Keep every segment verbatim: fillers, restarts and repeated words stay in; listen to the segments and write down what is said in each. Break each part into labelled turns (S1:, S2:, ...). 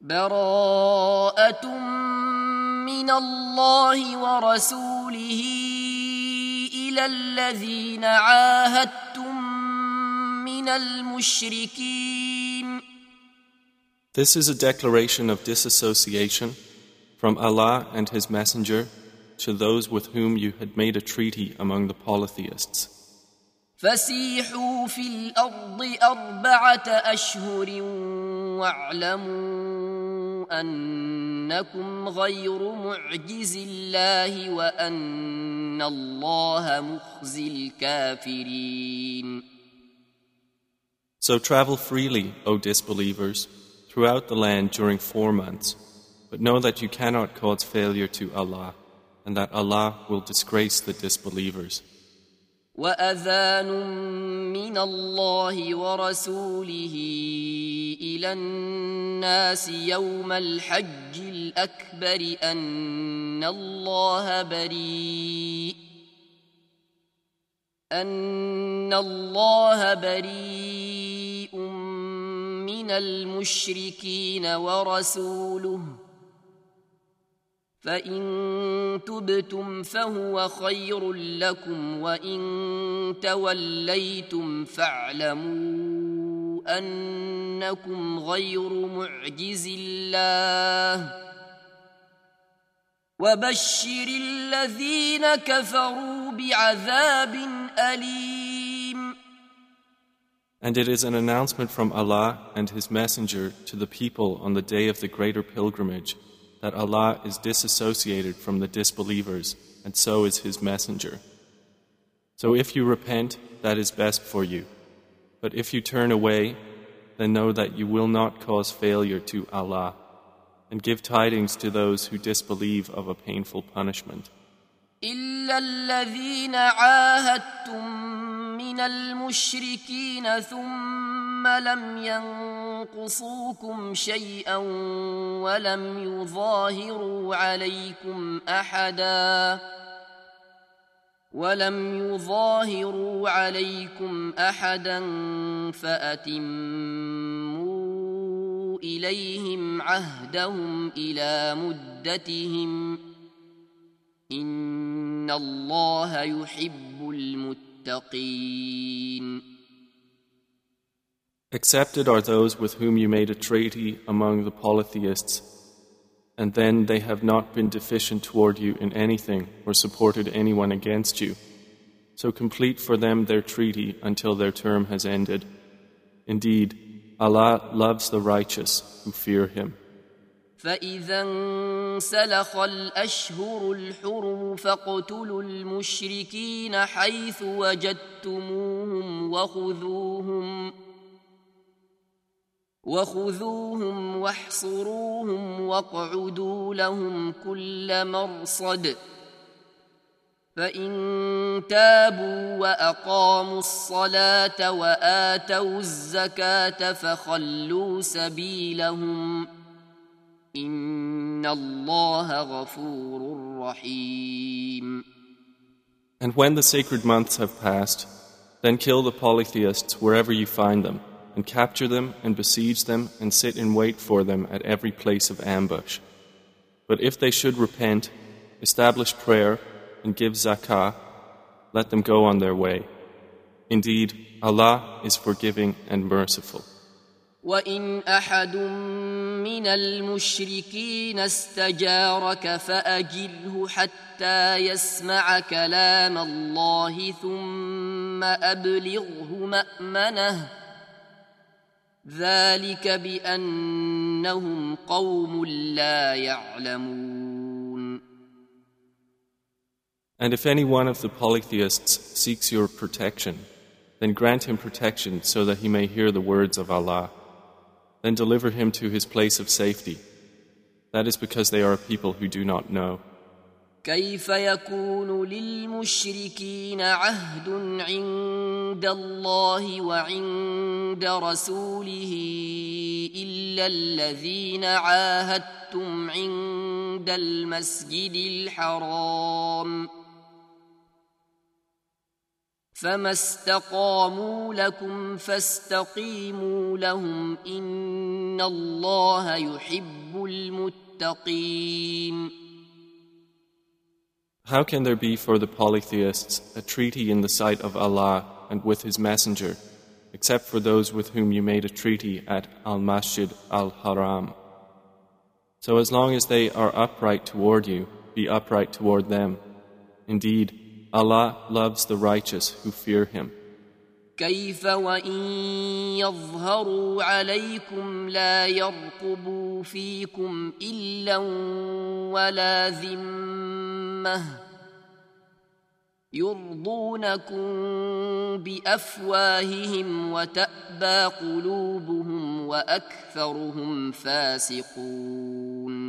S1: براءة من الله ورسوله إلى الذين عاهدتم من المشركين.
S2: This is a declaration of disassociation from Allah and His Messenger to those with whom you had made a treaty among the polytheists.
S1: فسيحوا في الأرض أربعة أشهر واعلموا أنكم غير معجز الله وأن الله مخزي الكافرين.
S2: So travel freely, O disbelievers, throughout the land during four months, but know that you cannot cause failure to Allah, and that Allah will disgrace the disbelievers.
S1: وأذان من الله ورسوله إلى الناس يوم الحج الأكبر أن الله بريء أن الله بريء من المشركين ورسوله فإن تبتم فهو خير لكم وإن توليتم فاعلموا أنكم غير معجز الله وبشر الذين كفروا بعذاب أليم.
S2: And it is an announcement from Allah and His Messenger to the people on the day of the greater pilgrimage that Allah is disassociated from the disbelievers, and so is His Messenger. So if you repent, that is best for you. But if you turn away, then know that you will not cause failure to Allah, and give tidings to those who disbelieve of a painful punishment.
S1: إلا الذين عاهدتم من المشركين ثم لم ينقصوكم شيئا ولم يظاهروا عليكم أحدا ولم يظاهروا عليكم أحدا فأتموا إليهم عهدهم إلى مدتهم إن الله يحب المتقين.
S2: Accepted are those with whom you made a treaty among the polytheists, and then they have not been deficient toward you in anything or supported anyone against you. So complete for them their treaty until their term has ended. Indeed, Allah loves the righteous who fear Him.
S1: فإذا انسلخ الأشهر الحرم فاقتلوا المشركين حيث وجدتموهم وخذوهم وخذوهم واحصروهم واقعدوا لهم كل مرصد فإن تابوا وأقاموا الصلاة وآتوا الزكاة فخلوا سبيلهم إن الله غفور رحيم.
S2: And when the sacred months have passed, then kill the polytheists wherever you find them, and capture them and besiege them and sit in wait for them at every place of ambush. But if they should repent, establish prayer, and give zakah, let them go on their way. Indeed, Allah is forgiving and merciful.
S1: وَإِنْ أَحَدٌ مِّنَ الْمُشْرِكِينَ اسْتَجَارَكَ فَأَجِرْهُ حَتَّى يَسْمَعَ كَلَامَ اللَّهِ ثُمَّ أَبْلِغْهُ مَأْمَنَهُ ذَلِكَ بِأَنَّهُمْ قَوْمٌ لَّا يَعْلَمُونَ.
S2: And if any one of the polytheists seeks your protection, then grant him protection so that he may hear the words of Allah. Then deliver him to his place of safety. That is because they are a people who do not know.
S1: كيف يكون للمشركين عهد عند الله وعند رسوله إلا الذين عاهدتم عند المسجد الحرام فما استقاموا لكم فاستقيموا لهم إن الله يحب المتقين.
S2: How can there be for the polytheists a treaty in the sight of Allah and with His Messenger, except for those with whom you made a treaty at Al-Masjid Al-Haram? So as long as they are upright toward you, be upright toward them. Indeed, Allah loves the righteous who fear Him.
S1: كيف وإن يظهروا عليكم لا يرقبوا فيكم إلا ولا ذمة يرضونكم بأفواههم وتأبى قلوبهم وأكثرهم فاسقون.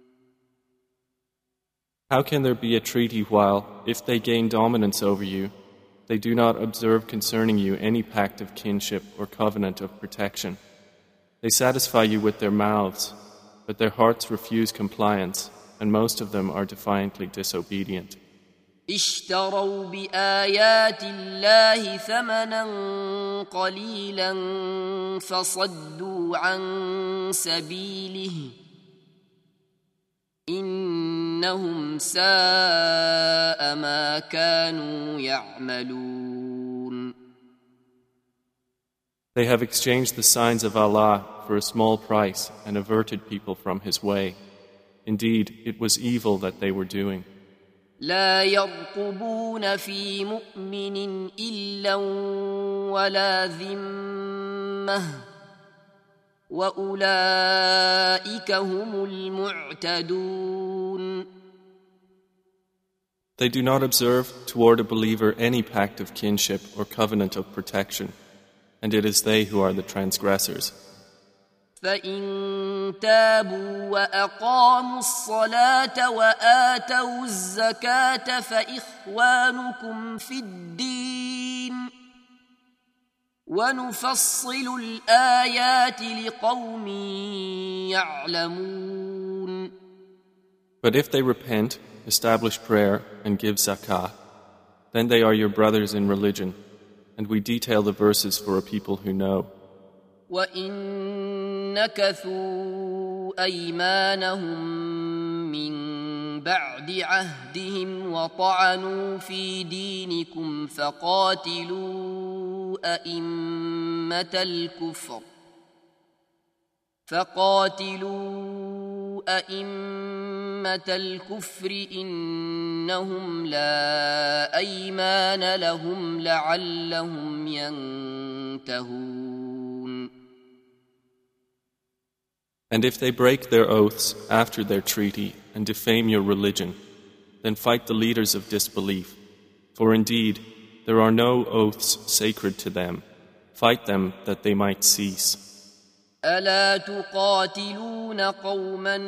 S2: How can there be a treaty while, if they gain dominance over you, they do not observe concerning you any pact of kinship or covenant of protection? They satisfy you with their mouths, but their hearts refuse compliance, and most of them are defiantly disobedient.
S1: اشتروا بآيات الله ثمنا قليلا فصدوا عن سبيله إنهم ساء ما كانوا يعملون.
S2: They have exchanged the signs of Allah for a small price and averted people from His way. Indeed, it was evil that they were doing.
S1: لا يرقبون في مؤمن إلا ولا ذمة وأولئك هم المعتدون.
S2: They do not observe toward a believer any pact of kinship or covenant of protection, and it is they who are the transgressors.
S1: فإن تابوا وأقاموا الصلاة وآتوا الزكاة فإخوانكم في الدين ونفصل الآيات لقوم يعلمون.
S2: But if they repent, establish prayer, and give zakah, then they are your brothers in religion, and we detail the verses for a people who know.
S1: وَإِن نَكَثُوا أَيْمَانَهُم مِّن بَعْدِ عَهْدِهِمْ وَطَعَنُوا فِي دِينِكُمْ فَقَاتِلُوا أَئِمَّةَ الْكُفْرِ فَقَاتِلُوا أَئِمَّةَ الْكُفْرِ إِنَّهُمْ لَا أَيْمَانَ لَهُمْ لَعَلَّهُمْ يَنتَهُونَ.
S2: And if they break their oaths after their treaty and defame your religion, then fight the leaders of disbelief. For indeed, there are no oaths sacred to them. Fight them that they might cease.
S1: ألا تقاتلون قوما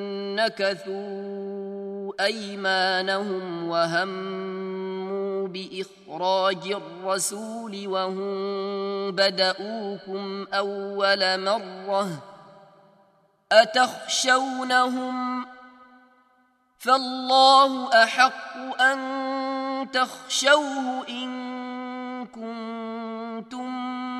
S1: نكثوا أيمانهم وهموا بإخراج الرسول وهم بدؤوكم أول مرة أتخشونهم فالله أحق أن تخشوه إن كنتم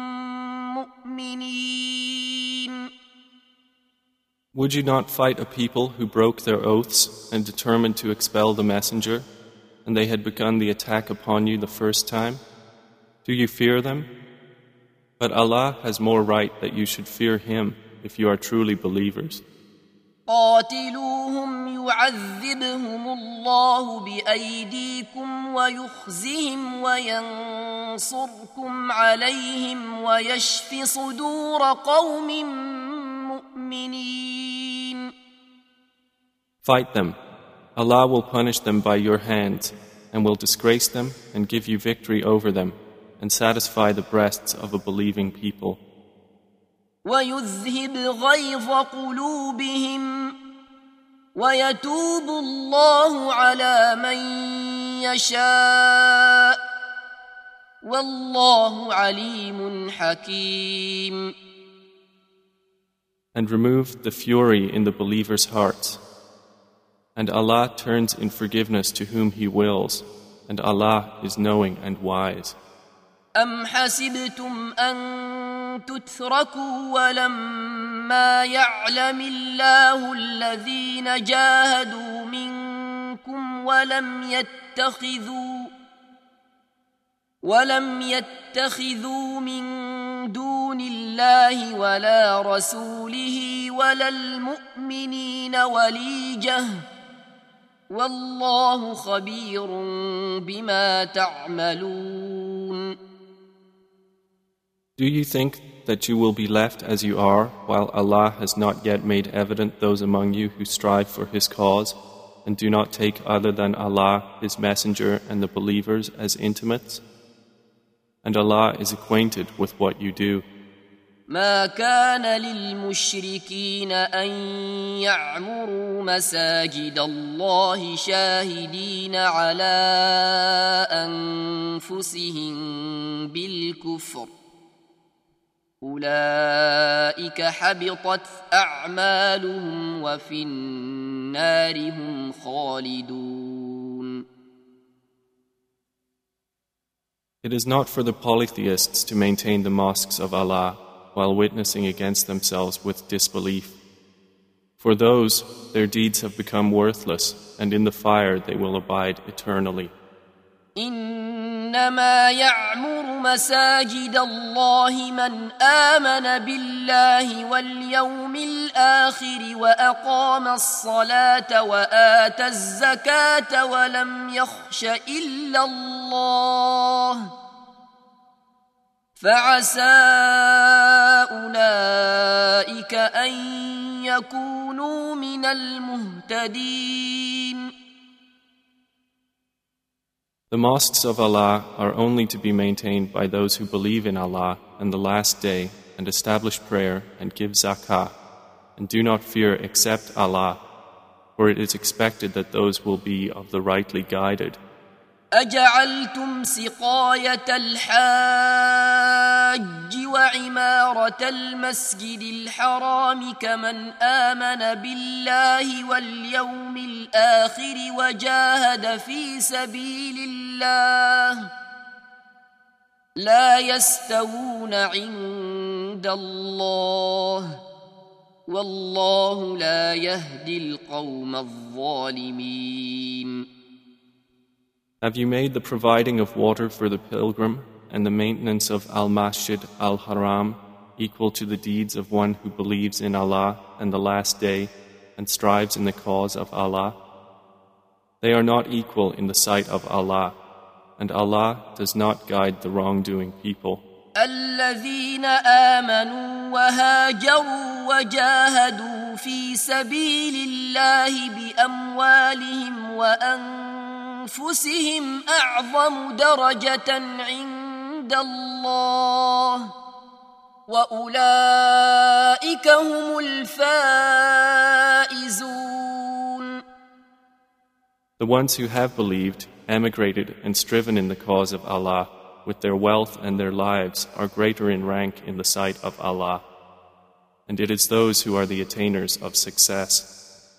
S1: مؤمنين.
S2: Would you not fight a people who broke their oaths and determined to expel the messenger, and they had begun the attack upon you the first time? Do you fear them? But Allah has more right that you should fear Him if you are truly believers.
S1: قاتلوهم يعذبهم الله بأيديكم ويخزهم وينصركم عليهم ويشف صدور قوم مؤمنين.
S2: Fight them. Allah will punish them by your hands and will disgrace them and give you victory over them and satisfy the breasts of a believing people.
S1: ويذهب غيظ قلوبهم ويتوب الله على من يشاء والله عليم حكيم.
S2: And remove the fury in the believers' hearts. And Allah turns in forgiveness to whom He wills, and Allah is knowing and wise.
S1: أم حسبتم أن تتركوا ولما يعلم الله الذين جاهدوا منكم ولم يتخذوا ولم يتخذوا من دون الله ولا رسوله ولا المؤمنين وليجة والله خبير بما تعملون.
S2: Do you think that you will be left as you are while Allah has not yet made evident those among you who strive for His cause and do not take other than Allah, His Messenger and the believers as intimates? And Allah is acquainted with what you do.
S1: ما كان للمشركين أن يعمروا مساجد الله شاهدين على أنفسهم بالكفر أولئك حبطت أعمالهم وفي النار هم خالدون.
S2: It is not for the polytheists to maintain the mosques of Allah while witnessing against themselves with disbelief. For those, their deeds have become worthless, and in the fire they will abide eternally.
S1: إنما يعمر مساجد الله من آمن بالله واليوم الآخر وأقام الصلاة وآتى الزكاة ولم يخش إلا الله فعسى أولئك أن يكونوا من المهتدين.
S2: The mosques of Allah are only to be maintained by those who believe in Allah and the Last Day and establish prayer and give zakah and do not fear except Allah, for it is expected that those will be of the rightly guided.
S1: أجعلتم سقاية الحاج وعمارة المسجد الحرام كمن آمن بالله واليوم الآخر وجاهد في سبيل الله لا يستوون عند الله والله لا يهدي القوم الظالمين.
S2: Have you made the providing of water for the pilgrim and the maintenance of Al-Masjid Al-Haram equal to the deeds of one who believes in Allah and the Last Day and strives in the cause of Allah? They are not equal in the sight of Allah, and Allah does not guide the wrongdoing people.
S1: الذين آمنوا وهاجروا وجاهدوا في سبيل الله بأموالهم وأنفسهم أعظم درجة عند الله وأولئك هم الفائزون.
S2: The ones who have believed, emigrated and striven in the cause of Allah with their wealth and their lives are greater in rank in the sight of Allah, and it is those who are the attainers of success.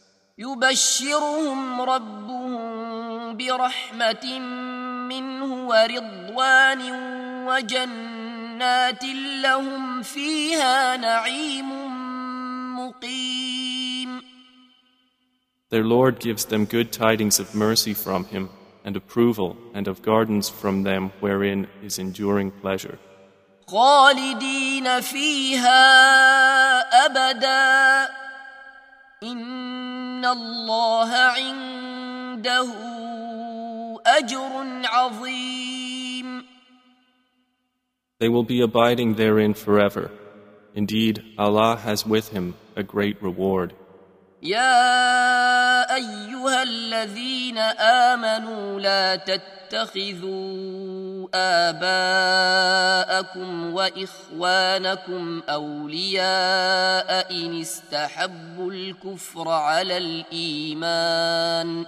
S1: يبشرهم ربهم برحمة منه ورضوان وجنات لهم فيها نعيم مقيم.
S2: Their Lord gives them good tidings of mercy from Him and approval and of gardens from them wherein is enduring pleasure.
S1: خالدين فيها أبدا إن الله عنده أجر عظيم.
S2: They will be abiding therein forever. Indeed, Allah has with Him a great reward.
S1: يا أيها الذين آمنوا لا تتخذوا آباءكم وإخوانكم أولياء إن استحبوا الكفر على الإيمان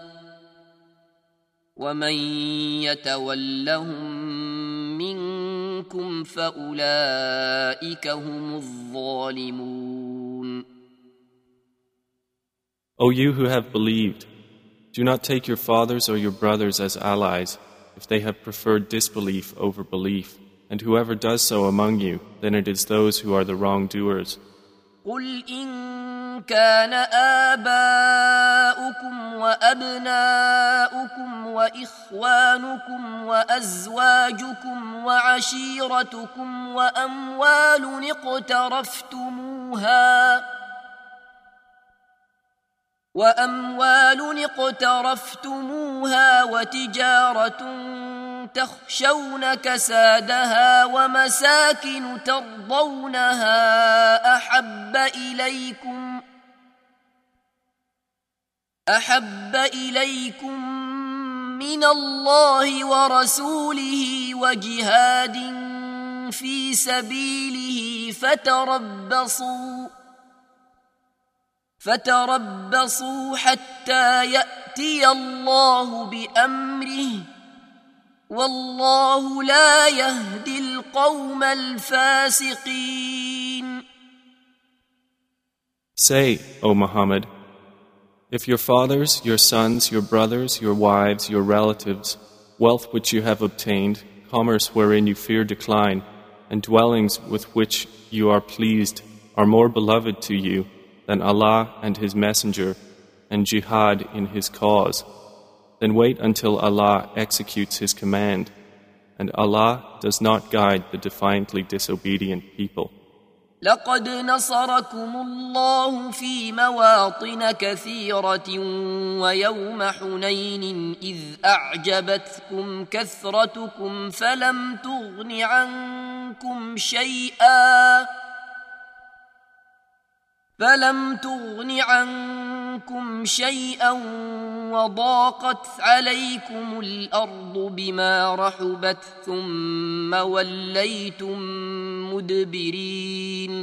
S1: ومن يتولهم منكم فأولئك هم الظالمون.
S2: O you who have believed, do not take your fathers or your brothers as allies if they have preferred disbelief over belief. And whoever does so among you, then it is those who are the wrongdoers.
S1: قل إن كان آباؤكم وأبناؤكم وإخوانكم وأزواجكم وعشيرتكم وأموال اقترفتموها وأموال اقترفتموها وتجارة تخشون كسادها ومساكن ترضونها أحب إليكم أحب إليكم من الله ورسوله وجهاد في سبيله فتربصوا فتربصوا حتى يأتي الله بأمره والله لا يهدي القوم الفاسقين.
S2: Say, O Muhammad, if your fathers, your sons, your brothers, your wives, your relatives, wealth which you have obtained, commerce wherein you fear decline, and dwellings with which you are pleased are more beloved to you than Allah and His Messenger and jihad in His cause, then wait until Allah executes His command, and Allah does not guide the defiantly disobedient people.
S1: لقد نصركم الله في مواطن كثيرة ويوم حنين إذ أعجبتكم كثرتكم فلم تغن عنكم شيئا فلم تغن عنكم شيئا وضاقت عليكم الأرض بما رحبت ثم وليتم مدبرين.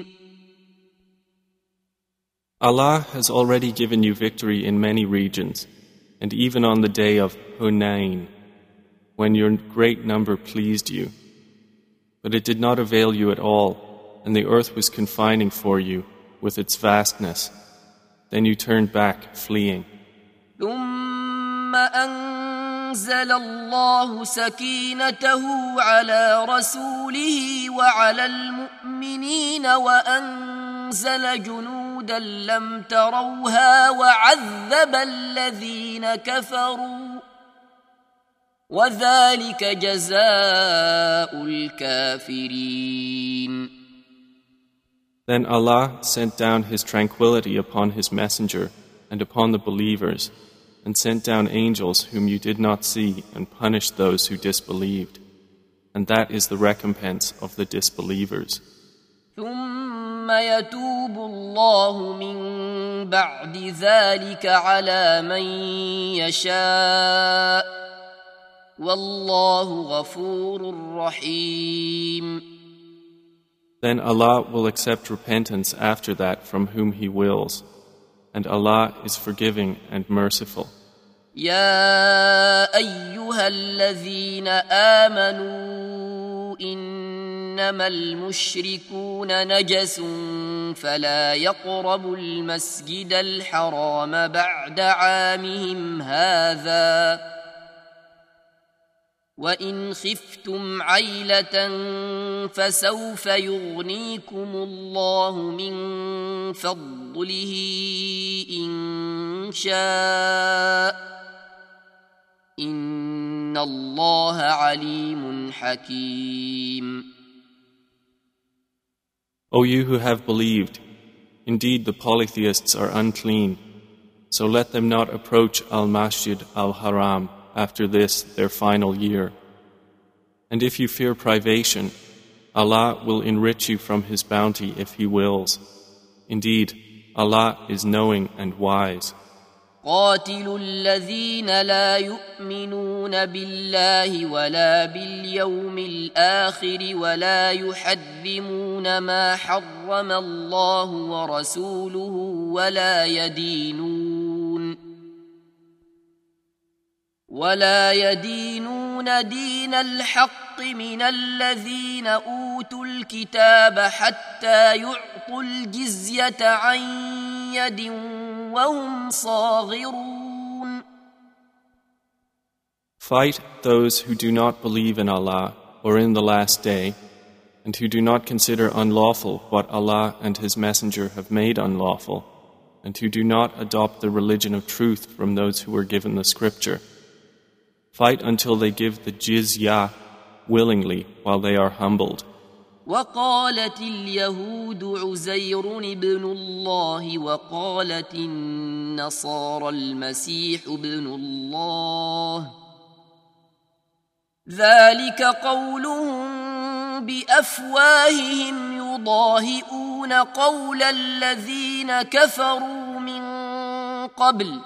S2: Allah has already given you victory in many regions, and even on the day of Hunayn, when your great number pleased you. But it did not avail you at all, and the earth was confining for you with its vastness. Then you turned back, fleeing.
S1: ثم أنزل الله سكينته على رسوله وعلى المؤمنين وأنزل جنودا لم تروها وعذب الذين كفروا وذلك جزاء الكافرين.
S2: Then Allah sent down His tranquility upon His messenger and upon the believers, and sent down angels whom you did not see and punished those who disbelieved. And that is the recompense of the disbelievers.
S1: ثم يتوب الله من بعد ذلك على من يشاء والله غفور رحيم.
S2: Then Allah will accept repentance after that from whom He wills, and Allah is forgiving and merciful.
S1: يا أيها الذين آمنوا إنما المشركون نجس فلا يقربوا المسجد الحرام بعد عامهم هذا وإن خفتم عيلة فسوف يغنيكم الله من فضله إن شاء إن الله عليم حكيم.
S2: O you who have believed, indeed the polytheists are unclean, so let them not approach Al-Masjid Al-Haram after this their final year. And if you fear privation, Allah will enrich you from His bounty if He wills. Indeed, Allah is knowing and wise.
S1: قاتلوا الذين لا يؤمنون بالله ولا باليوم الآخر ولا يحرمون ما حرم الله ورسوله ولا يدينون ولا يدينون دين الحق من الذين أوتوا الكتاب حتى يعطوا الجزية عن يد وهم صاغرون.
S2: Fight those who do not believe in Allah or in the last day, and who do not consider unlawful what Allah and His Messenger have made unlawful, and who do not adopt the religion of truth from those who were given the scripture. Fight until they give the jizya willingly while they are humbled.
S1: وقالت اليهود عزير ابن الله وقالت النصارى المسيح ابن الله ذلك قولهم بأفواههم يضاهئون قول الذين كفروا من قبل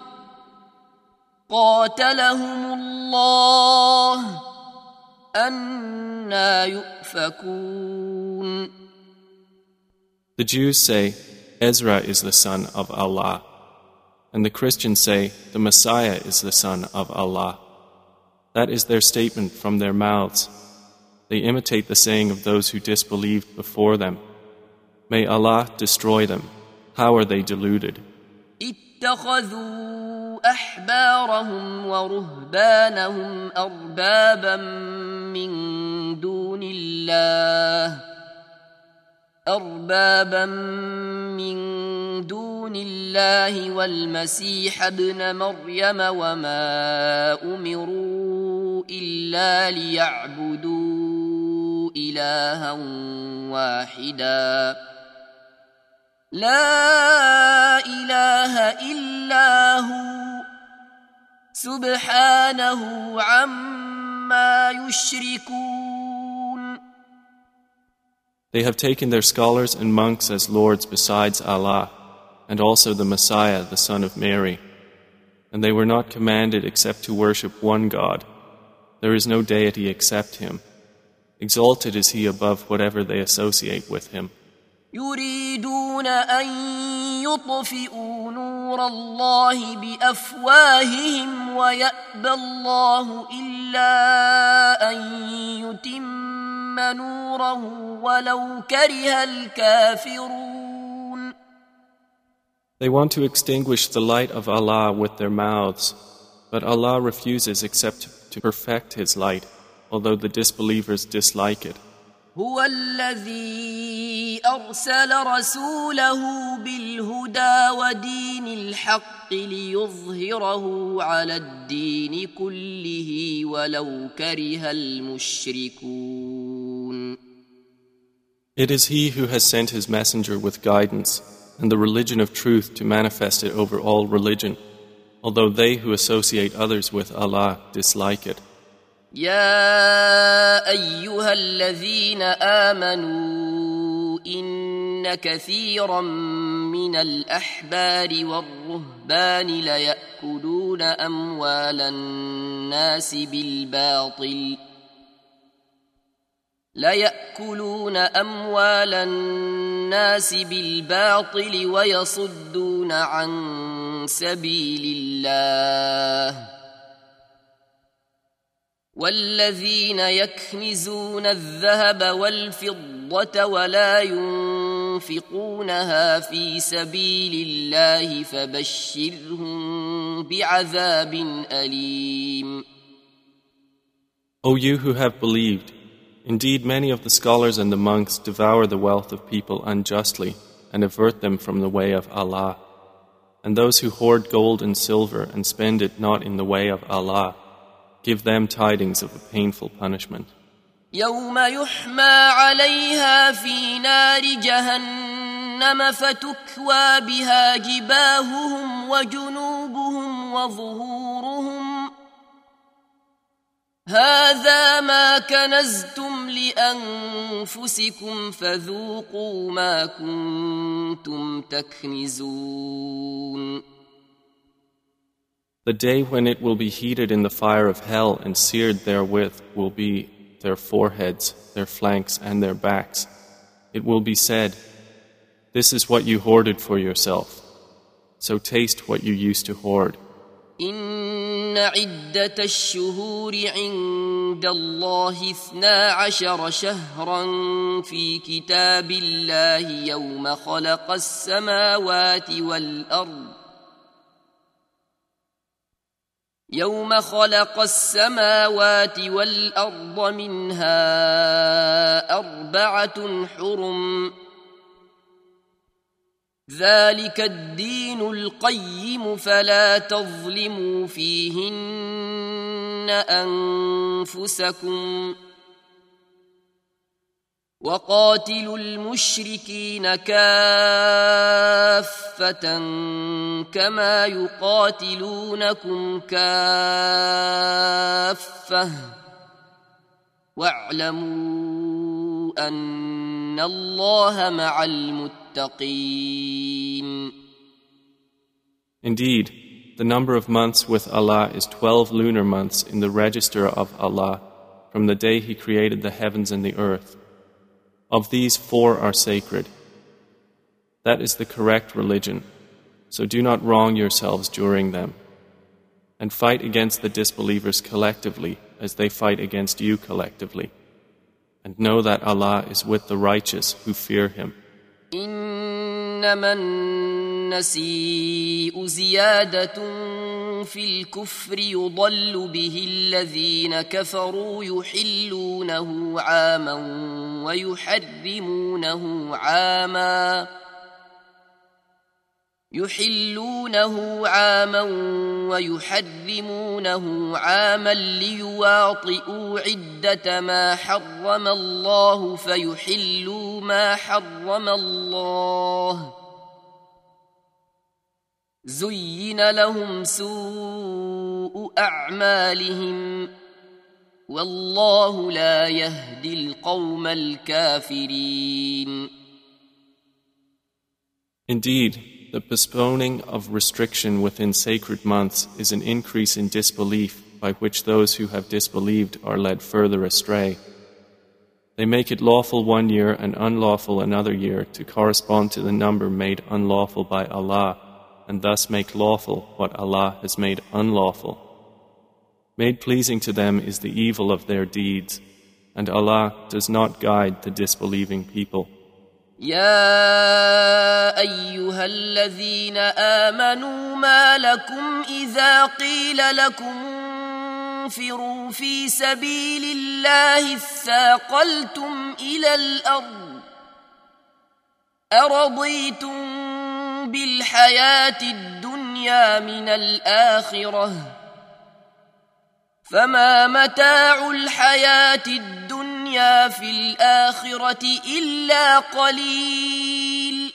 S1: قاتلهم الله أَنَّى يُؤْفَكُونَ.
S2: The Jews say, Ezra is the son of Allah, and the Christians say, the Messiah is the son of Allah. That is their statement from their mouths. They imitate the saying of those who disbelieved before them. May Allah destroy them. How are they deluded?
S1: اتخذوا أحبارهم ورهبانهم أربابا من دون الله أربابا من دون الله والمسيح ابن مريم وما أمروا إلا ليعبدوا إلها واحدا لا إله إلا هو سبحانه عما يشركون.
S2: They have taken their scholars and monks as lords besides Allah, and also the Messiah, the son of Mary. And they were not commanded except to worship one God. There is no deity except Him. Exalted is He above whatever they associate with Him.
S1: يريدون أن يطفئوا نور الله بأفواههم ويأبى الله إلا أن يتم نوره ولو كره الكافرون.
S2: They want to extinguish the light of Allah with their mouths, but Allah refuses except to perfect His light, although the disbelievers dislike it.
S1: هو الذي أرسل رسوله بالهدى ودين الحق ليظهره على الدين كله ولو كره المشركون.
S2: It is He who has sent His messenger with guidance and the religion of truth to manifest it over all religion, although they who associate others with Allah dislike it.
S1: يا أيها الذين آمنوا إن كثيرا من الأحبار والرهبان ليأكلون أموال الناس بالباطل ليأكلون أموال الناس بالباطل ويصدون عن سبيل الله والذين يكنزون الذهب والفضة ولا ينفقونها في سبيل الله فبشرهم بعذاب أليم.
S2: O you who have believed, indeed many of the scholars and the monks devour the wealth of people unjustly and avert them from the way of Allah. And those who hoard gold and silver and spend it not in the way of Allah, give them tidings of a painful punishment.
S1: يوم يحمى عليها في نار جهنم فتكوى بها جباههم وجنوبهم وظهورهم هذا ما كنزتم لأنفسكم فذوقوا ما كنتم تكنزون.
S2: The day when it will be heated in the fire of hell and seared therewith will be their foreheads, their flanks, and their backs. It will be said, this is what you hoarded for yourself, so taste what you used to hoard.
S1: إن عدة الشهور عند الله اثنا عشر شهرا في كتاب الله يوم خلق السماوات والأرض يوم خلق السماوات والأرض منها أربعة حرم ذلك الدين القيم فلا تظلموا فيهن أنفسكم وقاتلوا المشركين كافة كما يقاتلونكم كافة واعلموا أن الله مع المتقين.
S2: Indeed, the number of months with Allah is twelve lunar months in the register of Allah from the day He created the heavens and the earth. Of these, four are sacred. That is the correct religion, so do not wrong yourselves during them. And fight against the disbelievers collectively as they fight against you collectively. And know that Allah is with the righteous who fear Him.
S1: إنما النسيء زيادة في الكفر يضل به الذين كفروا يحلونه عاما ويحرمونه عاما يحلونه عاما ويحرمونه عاما ليواطئوا عدة ما حرم الله فيحلوا ما حرم الله زين لهم سوء أعمالهم والله لا يهدي القوم الكافرين.
S2: Indeed, the postponing of restriction within sacred months is an increase in disbelief by which those who have disbelieved are led further astray. They make it lawful one year and unlawful another year to correspond to the number made unlawful by Allah, and thus make lawful what Allah has made unlawful. Made pleasing to them is the evil of their deeds, and Allah does not guide the disbelieving people.
S1: يا أيها الذين آمنوا ما لكم إذا قيل لكم انفروا في سبيل الله اثاقلتم إلى الأرض أرضيتم بالحياة الدنيا من الآخرة فما متاع الحياة الدنيا في الآخرة إلا قليل.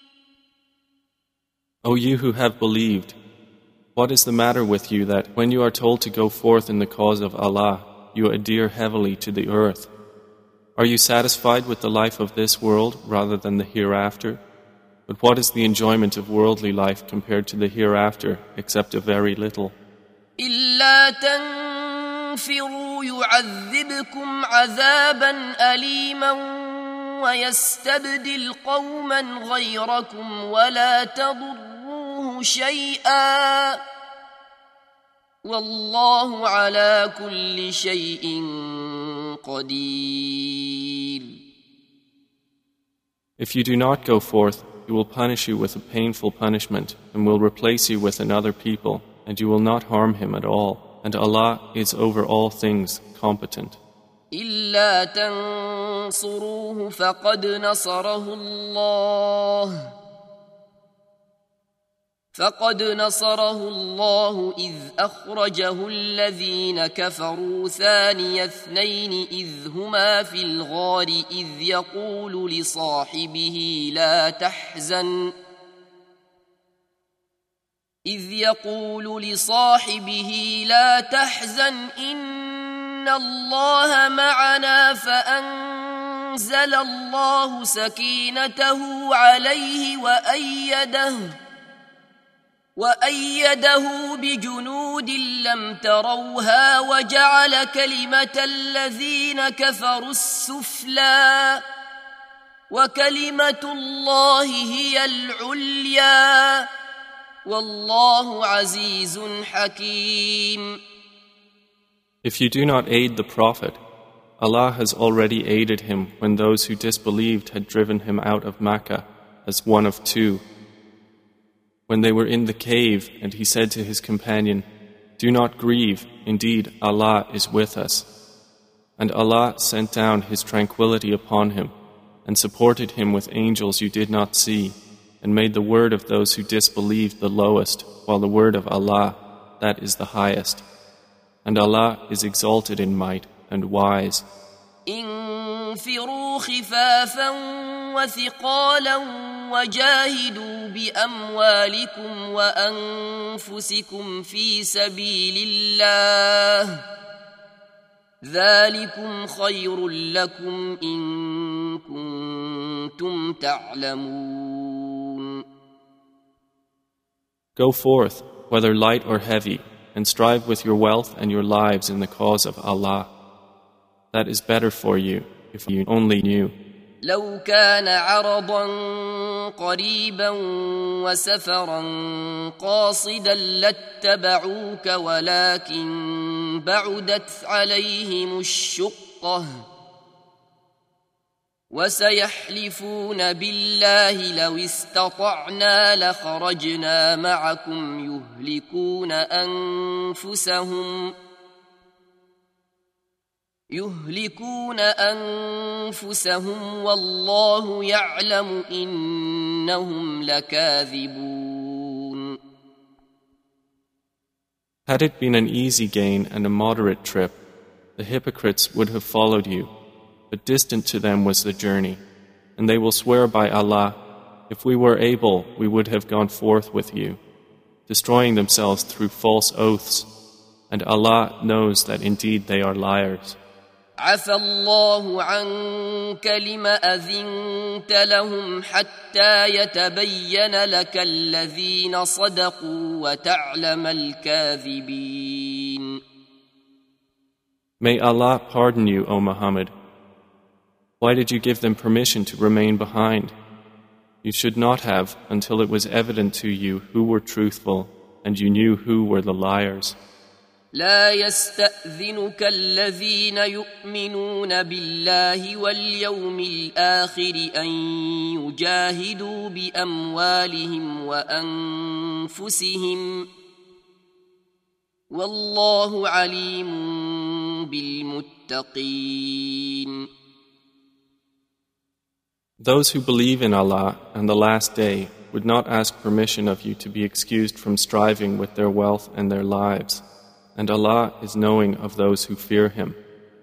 S2: O you who have believed, what is the matter with you that when you are told to go forth in the cause of Allah, you adhere heavily to the earth? Are you satisfied with the life of this world rather than the hereafter? But what is the enjoyment of worldly life compared to the hereafter except a very little?
S1: إلا تنفروا يعذبكم عذابا أليما ويستبدل قوما غيركم ولا تضروه شيئا والله على كل شيء قدير.
S2: If you do not go forth, He will punish you with a painful punishment and will replace you with another people, and you will not harm him at all, and Allah is over all things competent.
S1: إلا تنصروه فقد نصره الله فقد نصره الله إذ أخرجه الذين كفروا ثاني اثنين إذ هما في الغار إذ يقول لصاحبه لا تحزن إذ يقول لصاحبه لا تحزن إن الله معنا فأنزل الله سكينته عليه وأيده وأيده بجنود لم تروها وجعل كلمة الذين كفروا السفلى وكلمة الله هي العليا والله عزيز حكيم.
S2: If you do not aid the Prophet, Allah has already aided him when those who disbelieved had driven him out of Makkah as one of two. When they were in the cave and he said to his companion, Do not grieve, indeed Allah is with us. And Allah sent down His tranquility upon him, and supported him with angels you did not see, and made the word of those who disbelieved the lowest, while the word of Allah, that is the highest. And Allah is exalted in might and wise.
S1: انفروا خفافا وثقالا وجاهدوا بأموالكم وأنفسكم في سبيل الله ذلكم خير لكم إن كنتم تعلمون.
S2: Go forth, whether light or heavy, and strive with your wealth and your lives in the cause of Allah. That is better for you, if you only knew.
S1: لو كان عرضا قريبا وسفرا قاصدا لاتبعوك ولكن بعدت عليهم الشقة وسيحلفون بالله لو استطعنا لخرجنا معكم يهلكون أنفسهم يهلكون أنفسهم والله يعلم إنهم لكاذبون.
S2: Had it been an easy gain and a moderate trip, the hypocrites would have followed you, but distant to them was the journey, and they will swear by Allah, if we were able, we would have gone forth with you, destroying themselves through false oaths, and Allah knows that indeed they are liars.
S1: عفى الله عنك لم أذنت لهم حتى يتبين لك الذين صدقوا وتعلم الكاذبين.
S2: May Allah pardon you, O Muhammad. Why did you give them permission to remain behind? You should not have until it was evident to you who were truthful and you knew who were the liars.
S1: لا يستأذنك الذين يؤمنون بالله واليوم الآخر أن يجاهدوا بأموالهم وأنفسهم والله عليم بالمتقين.
S2: Those who believe in Allah and the Last Day would not ask permission of you to be excused from striving with their wealth and their lives. And Allah is knowing of those who fear Him.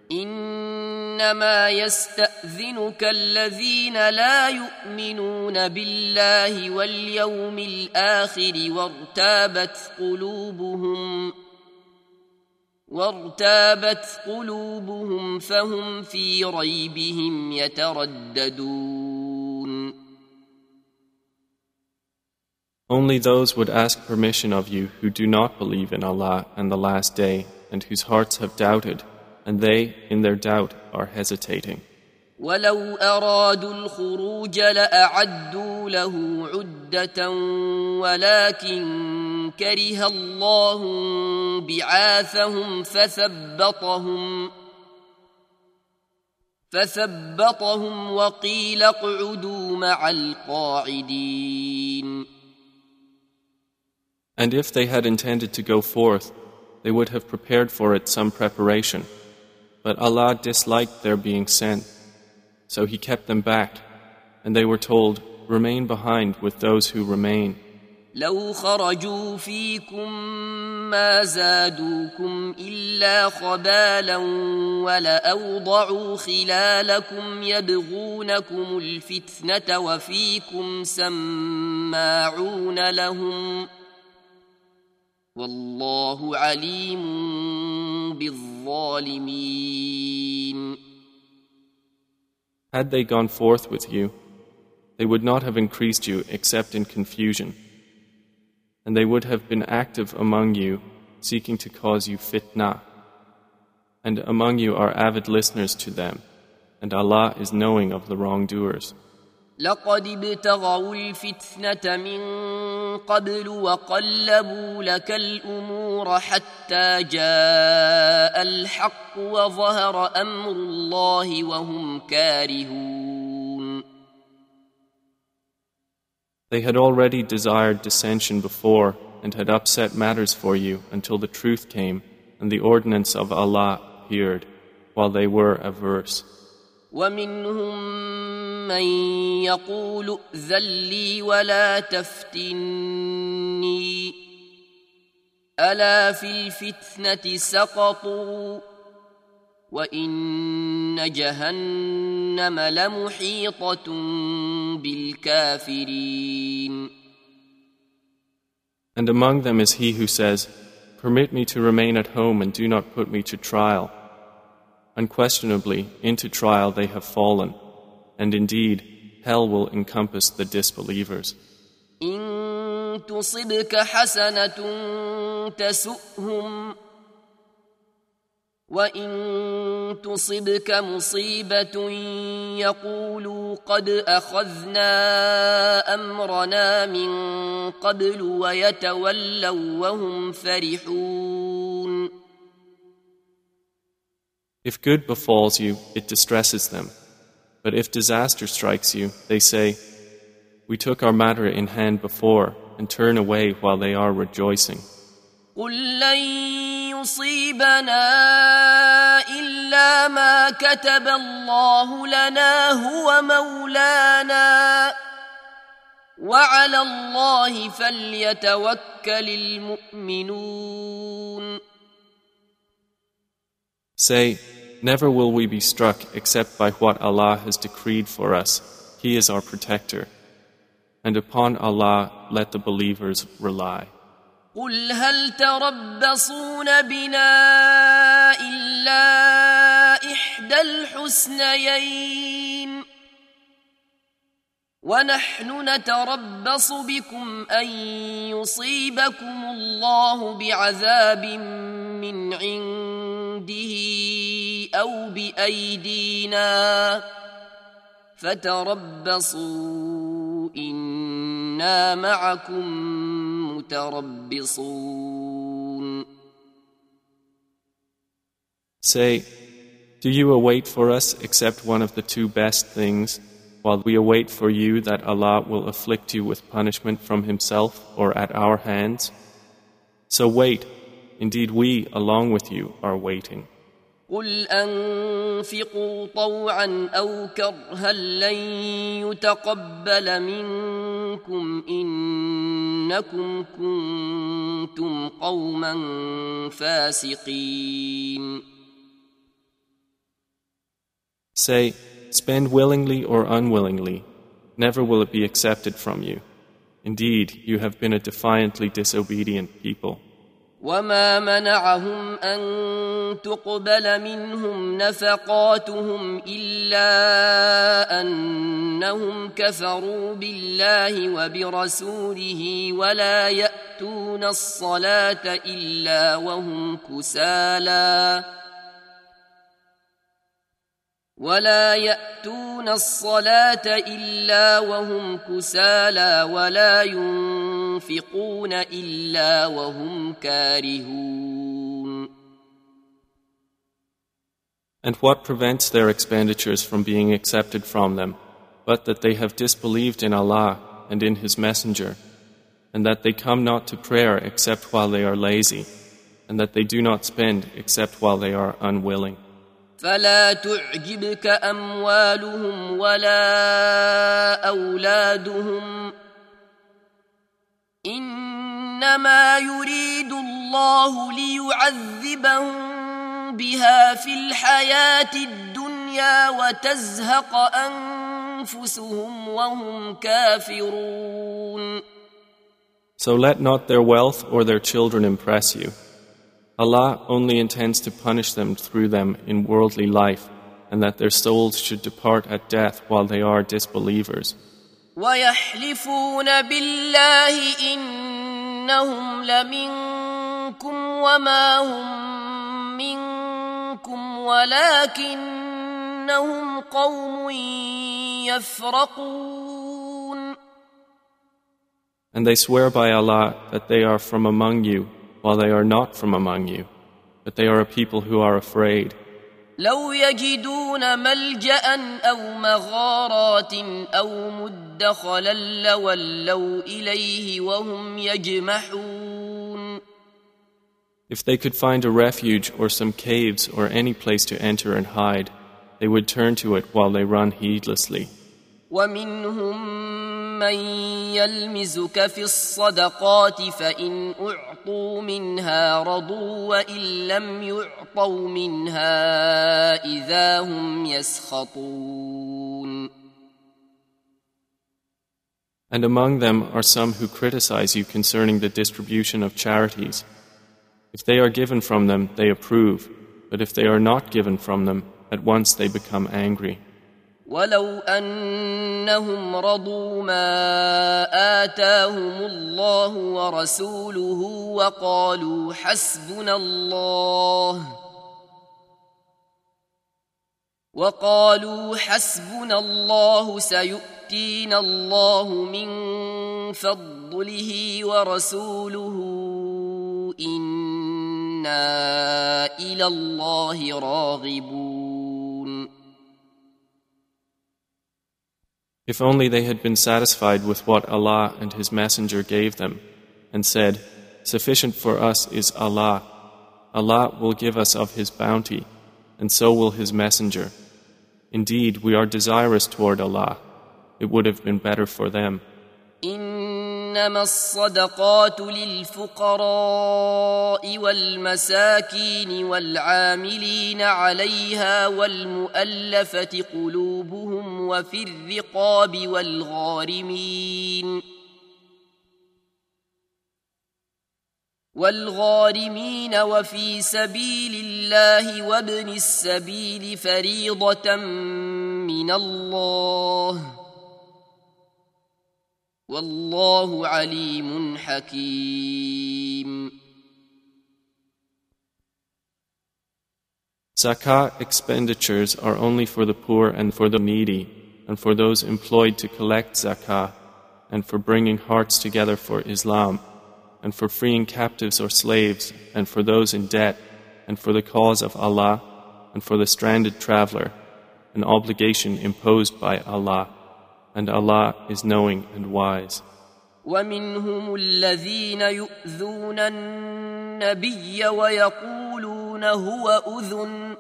S1: إنما يستأذنك الذين لا يؤمنون بالله واليوم الآخر وارتابت قلوبهم وارتابت قلوبهم فهم في ريبهم يترددون.
S2: Only those would ask permission of you who do not believe in Allah and the Last Day, and whose hearts have doubted, and they, in their doubt, are hesitating.
S1: ولو أرادوا الخروج لأعدوا له عدة ولكن كره الله بعاثهم فثبطهم فثبطهم وقيل اقعدوا مع القاعدين.
S2: And if they had intended to go forth, they would have prepared for it some preparation. But Allah disliked their being sent, so He kept them back, and they were told, remain behind with those who remain.
S1: لو خرجوا فيكم ما زادوكم إلا خبالا ولأوضعوا خلالكم يبغونكم الفتنة وفيكم سماعون لهم والله عليم بالظالمين.
S2: Had they gone forth with you, they would not have increased you except in confusion, and they would have been active among you, seeking to cause you fitna. And among you are avid listeners to them, and Allah is knowing of the wrongdoers.
S1: لقد ابتغوا الفتنة من قبل وقلبوا لك الأمور حتى جاء الحق وظهر أمر الله وهم كارهون.
S2: They had already desired dissension before, and had upset matters for you until the truth came and the ordinance of Allah appeared, while they were averse.
S1: ومنهم من يقول ائذن لي ولا تفتني ألا في الفتنة سقطوا وإن جهنم لمحيطة بالكافرين.
S2: And among them is he who says, "Permit me to remain at home and do not put me to trial." Unquestionably, into trial they have fallen, and indeed, hell will encompass the disbelievers.
S1: إن تصبك حسنة تسؤهم وإن تصبك مصيبة يقولوا قد أخذنا أمرنا من قبل ويتولوا وهم فرحون.
S2: If good befalls you, it distresses them. But if disaster strikes you, they say, "We took our matter in hand before," and turn away while they are rejoicing.
S1: قل لن يصيبنا إلا ما كتب الله لنا هو مولانا وعلى الله فليتوكل المؤمنون.
S2: Say, never will we be struck except by what Allah has decreed for us. He is our protector. And upon Allah let the believers rely.
S1: قل هل تربصون بنا إلا إحدى الحسنيين ونحن نتربص بكم أن يصيبكم الله بعذاب من عنده أو بأيدينا فتربصوا إنا معكم متربصون.
S2: Say, do you await for us except one of the two best things, while we await for you that Allah will afflict you with punishment from Himself or at our hands? So wait, indeed we, along with you, are waiting.
S1: قل أنفقوا طوعا أو كرها لن يتقبل منكم إنكم كنتم قوما فاسقين.
S2: Say, spend willingly or unwillingly, never will it be accepted from you. Indeed, you have been a defiantly disobedient people.
S1: وما منعهم أن تقبل منهم نفقاتهم إلا أنهم كفروا بالله وبرسوله ولا يأتون الصلاة إلا وهم كسالى ولا يأتون الصلاة إلا وهم كسالى ولا ينفقون إلا وهم كارهون.
S2: And what prevents their expenditures from being accepted from them, but that they have disbelieved in Allah and in His Messenger, and that they come not to prayer except while they are lazy, and that they do not spend except while they are unwilling.
S1: فلا تعجبك أموالهم ولا أولادهم إنما يريد الله ليعذبهم بها في الحياة الدنيا وتزهق أنفسهم وهم كافرون.
S2: So let not their wealth or their children impress you. Allah only intends to punish them through them in worldly life, and that their souls should depart at death while they are disbelievers.
S1: وَيَحْلِفُونَ بِاللَّهِ إِنَّهُمْ لَمِنكُمْ وَمَا هُمْ مِنكُمْ وَلَكِنَّهُمْ قَوْمٌ يَفْرَقُونَ.
S2: And they swear by Allah that they are from among you, while they are not from among you, but they are a people who are afraid.
S1: لو يجدون ملجأ أو مغارات أو مدخلا لولوا إليه وهم يجمحون.
S2: If they could find a refuge or some caves or any place to enter and hide, they would turn to it while they run heedlessly.
S1: ومنهم من يلمزك في الصدقات فإن أعطوا منها رضوا وإن لم يعطوا منها إذا هم يسخطون.
S2: And among them are some who criticize you concerning the distribution of charities. If they are given from them, they approve, but if they are not given from them, at once they become angry.
S1: ولو أنهم رضوا ما آتاهم الله ورسوله وقالوا حسبنا الله وقالوا حسبنا الله سيؤتينا الله من فضله ورسوله إنا إلى الله راغبون.
S2: If only they had been satisfied with what Allah and His Messenger gave them, and said, "Sufficient for us is Allah. Allah will give us of His bounty, and so will His Messenger. Indeed, we are desirous toward Allah. It would have been better for them."
S1: إنما الصدقات للفقراء والمساكين والعاملين عليها والمؤلفة قلوبهم وفي الرقاب والغارمين والغارمين وفي سبيل الله وابن السبيل فريضة من الله والله عليم حكيم.
S2: Zakah expenditures are only for the poor and for the needy, and for those employed to collect zakah, and for bringing hearts together for Islam, and for freeing captives or slaves, and for those in debt, and for the cause of Allah, and for the stranded traveler, an obligation imposed by Allah. And Allah is knowing and wise.
S1: ومنهم الذين يؤذون النبي ويقولون هو أذن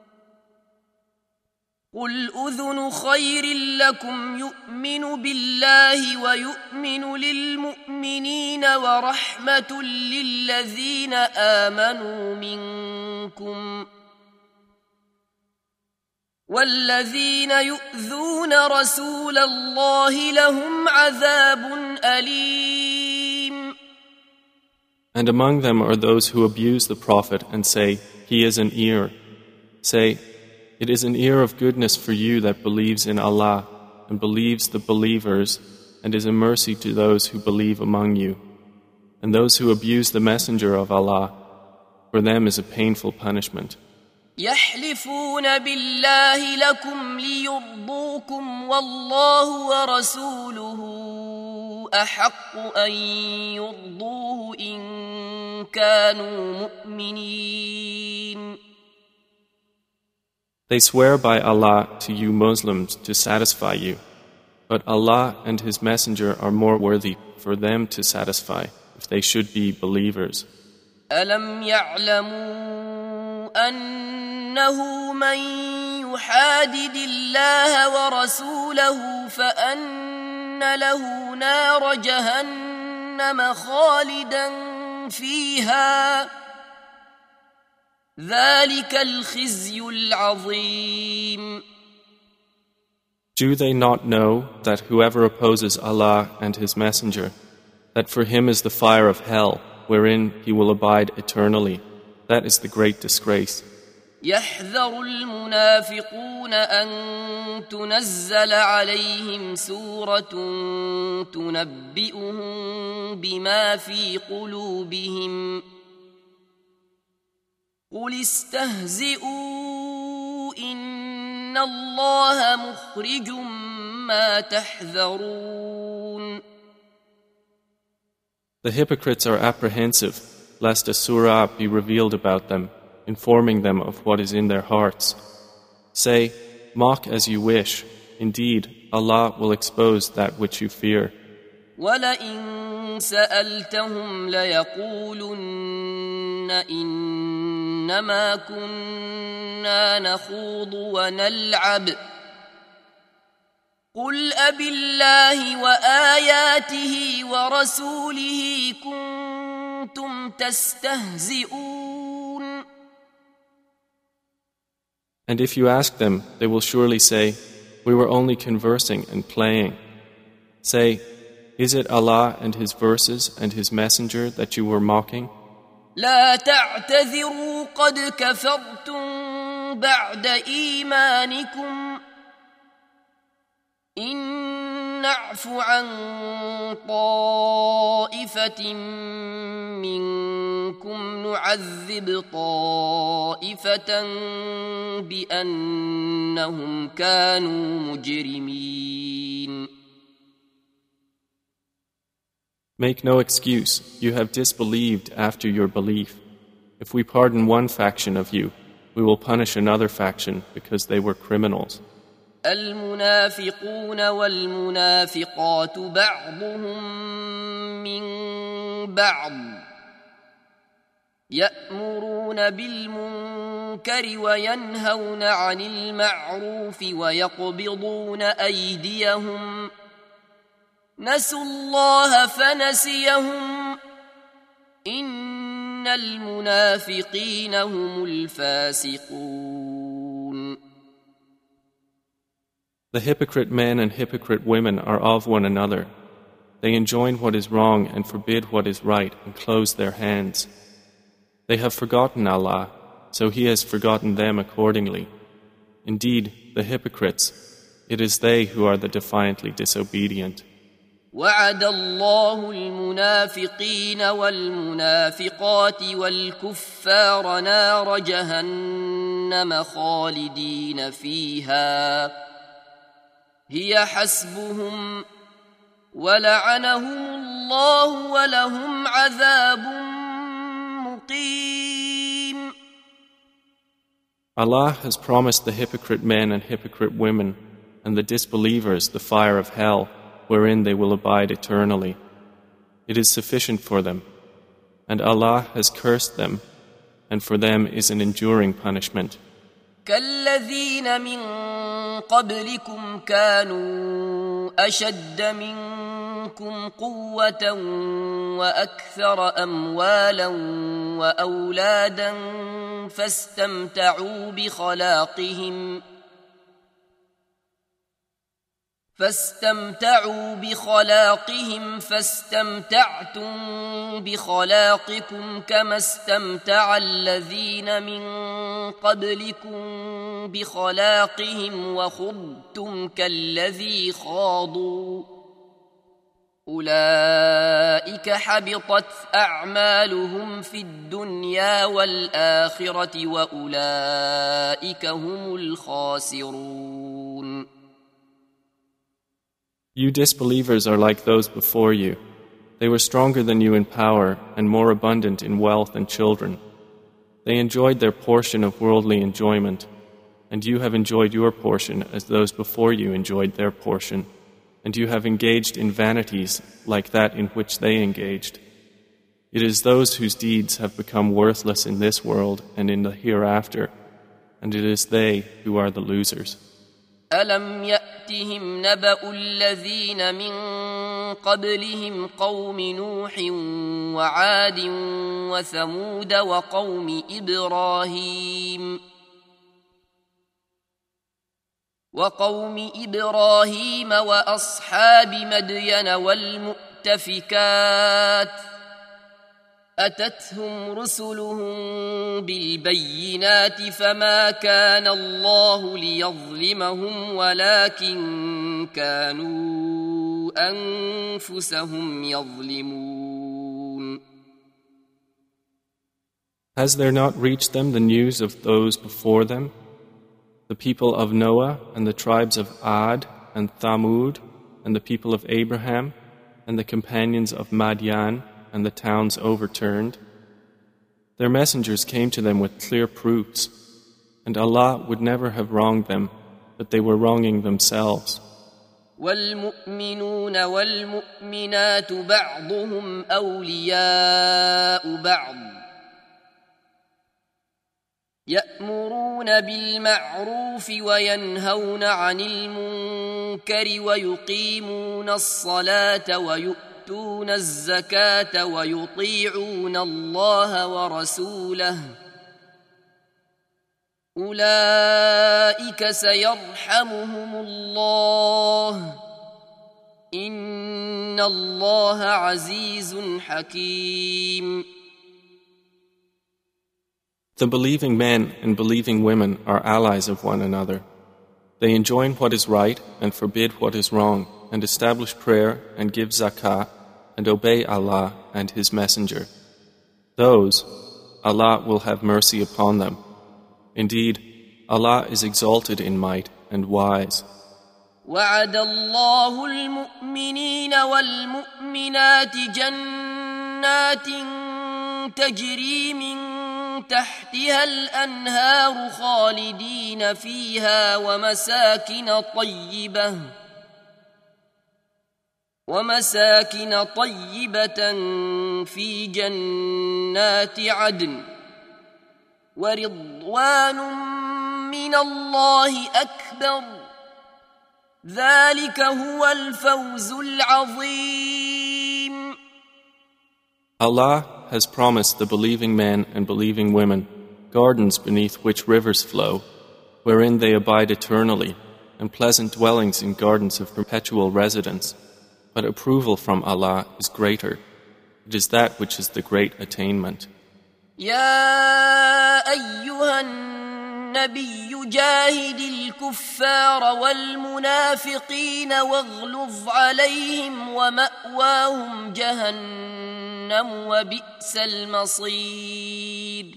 S1: قل أذن خير لكم يؤمن بالله ويؤمن للمؤمنين ورحمة للذين آمنوا منكم والذين يؤذون رسول الله لهم عذاب أليم.
S2: And among them are those who abuse the Prophet and say, "He is an ear." Say, "It is an ear of goodness for you that believes in Allah and believes the believers, and is a mercy to those who believe among you. And those who abuse the Messenger of Allah, for them is a painful punishment."
S1: يحلفون بالله لكم ليرضوكم والله ورسوله أحق أن يرضوه إن كانوا مؤمنين.
S2: They swear by Allah to you Muslims to satisfy you, but Allah and His Messenger are more worthy for them to satisfy if they should be believers.
S1: ألم يعلموا أنه من يحادد الله ورسوله فأن له نار جهنم خالدا فيها ذلك الخزي العظيم.
S2: Do they not know that whoever opposes Allah and His Messenger, that for him is the fire of hell, wherein he will abide eternally? That is the great disgrace.
S1: يحذر المنافقون أن تنزل عليهم سورة تنبئهم بما في قلوبهم قل استهزئوا إن الله مخرج ما تحذرون.
S2: The hypocrites are apprehensive lest a surah be revealed about them, informing them of what is in their hearts. Say, mock as you wish. Indeed, Allah will expose that which you fear.
S1: وَلَئِن سَأَلْتَهُمْ لَيَقُولُنَّ إنما كنا نخوض ونلعب قل أبالله وآياته ورسوله كنتم تستهزئون.
S2: And if you ask them, they will surely say, we were only conversing and playing. Say, is it Allah and His verses and His messenger that you were mocking?
S1: لا تعتذروا قد كفرتم بعد إيمانكم إن نعف عن طائفة منكم نعذب طائفة بأنهم كانوا مجرمين.
S2: Make no excuse, you have disbelieved after your belief. If we pardon one faction of you, we will punish another faction because they were criminals.
S1: المنافقون والمنافقات بعضهم من بعض يأمرون بالمنكر وينهون عن المعروف ويقبضون أيديهم نسوا الله فنسيهم إن المنافقين هم الفاسقون.
S2: The hypocrite men and hypocrite women are of one another. They enjoin what is wrong and forbid what is right and close their hands. They have forgotten Allah, so He has forgotten them accordingly. Indeed, the hypocrites, it is they who are the defiantly disobedient.
S1: وعد الله المنافقين والمنافقات والكفار نار جهنم خالدين فيها هي حسبهم ولعنهم الله ولهم عذاب مقيم.
S2: Allah has promised the hypocrite men and hypocrite women and the disbelievers the fire of hell wherein they will abide eternally. It is sufficient for them, and Allah has cursed them, and for them is an enduring punishment.
S1: كالذين من قبلكم كانوا أشد منكم قوة وأكثر أموالا وأولادا فاستمتعوا بخلاقهم فاستمتعوا بخلاقهم فاستمتعتم بخلاقكم كما استمتع الذين من قبلكم بخلاقهم وخضتم كالذي خاضوا أولئك حبطت أعمالهم في الدنيا والآخرة وأولئك هم الخاسرون.
S2: You disbelievers are like those before you. They were stronger than you in power and more abundant in wealth and children. They enjoyed their portion of worldly enjoyment, and you have enjoyed your portion as those before you enjoyed their portion, and you have engaged in vanities like that in which they engaged. It is those whose deeds have become worthless in this world and in the hereafter, and it is they who are the losers.
S1: ألم يأتهم نبأ الذين من قبلهم قوم نوح وعاد وثمود وقوم إبراهيم وقوم إبراهيم وأصحاب مدين والمؤتفكات أتتهم رسلهم بالبينات فما كان الله ليظلمهم ولكن كانوا أنفسهم يظلمون.
S2: Has there not reached them the news of those before them, the people of Noah and the tribes of Ad and Thamud and the people of Abraham and the companions of Madian and the towns overturned? Their messengers came to them with clear proofs, and Allah would never have wronged them, but they were wronging themselves.
S1: والمؤمنون والمؤمنات بعضهم أولياء بعض يأمرون بالمعروف وينهون عن المنكر ويقيمون الصلاة ويؤتون الزكاة ويطيعون الله ورسوله أولئك سيرحمهم الله إن الله عزيز حكيم.
S2: The believing men and believing women are allies of one another. They enjoin what is right and forbid what is wrong, and establish prayer and give zakah and obey Allah and His Messenger. Those, Allah will have mercy upon them. Indeed, Allah is exalted in might and wise.
S1: وعد الله المؤمنين والمؤمنات جنات تجري من تحتها الأنهار خالدين فيها ومساكن طيبة ومساكن طيبة في جنات عدن ورضوان من الله أكبر ذلك هو الفوز العظيم.
S2: Allah has promised the believing men and believing women gardens beneath which rivers flow, wherein they abide eternally, and pleasant dwellings in gardens of perpetual residence. But approval from Allah is greater. It is that which is the great attainment.
S1: يا أيها النبي جاهد الكفار والمنافقين واغلظ عليهم ومأواهم جهنم وبئس المصير.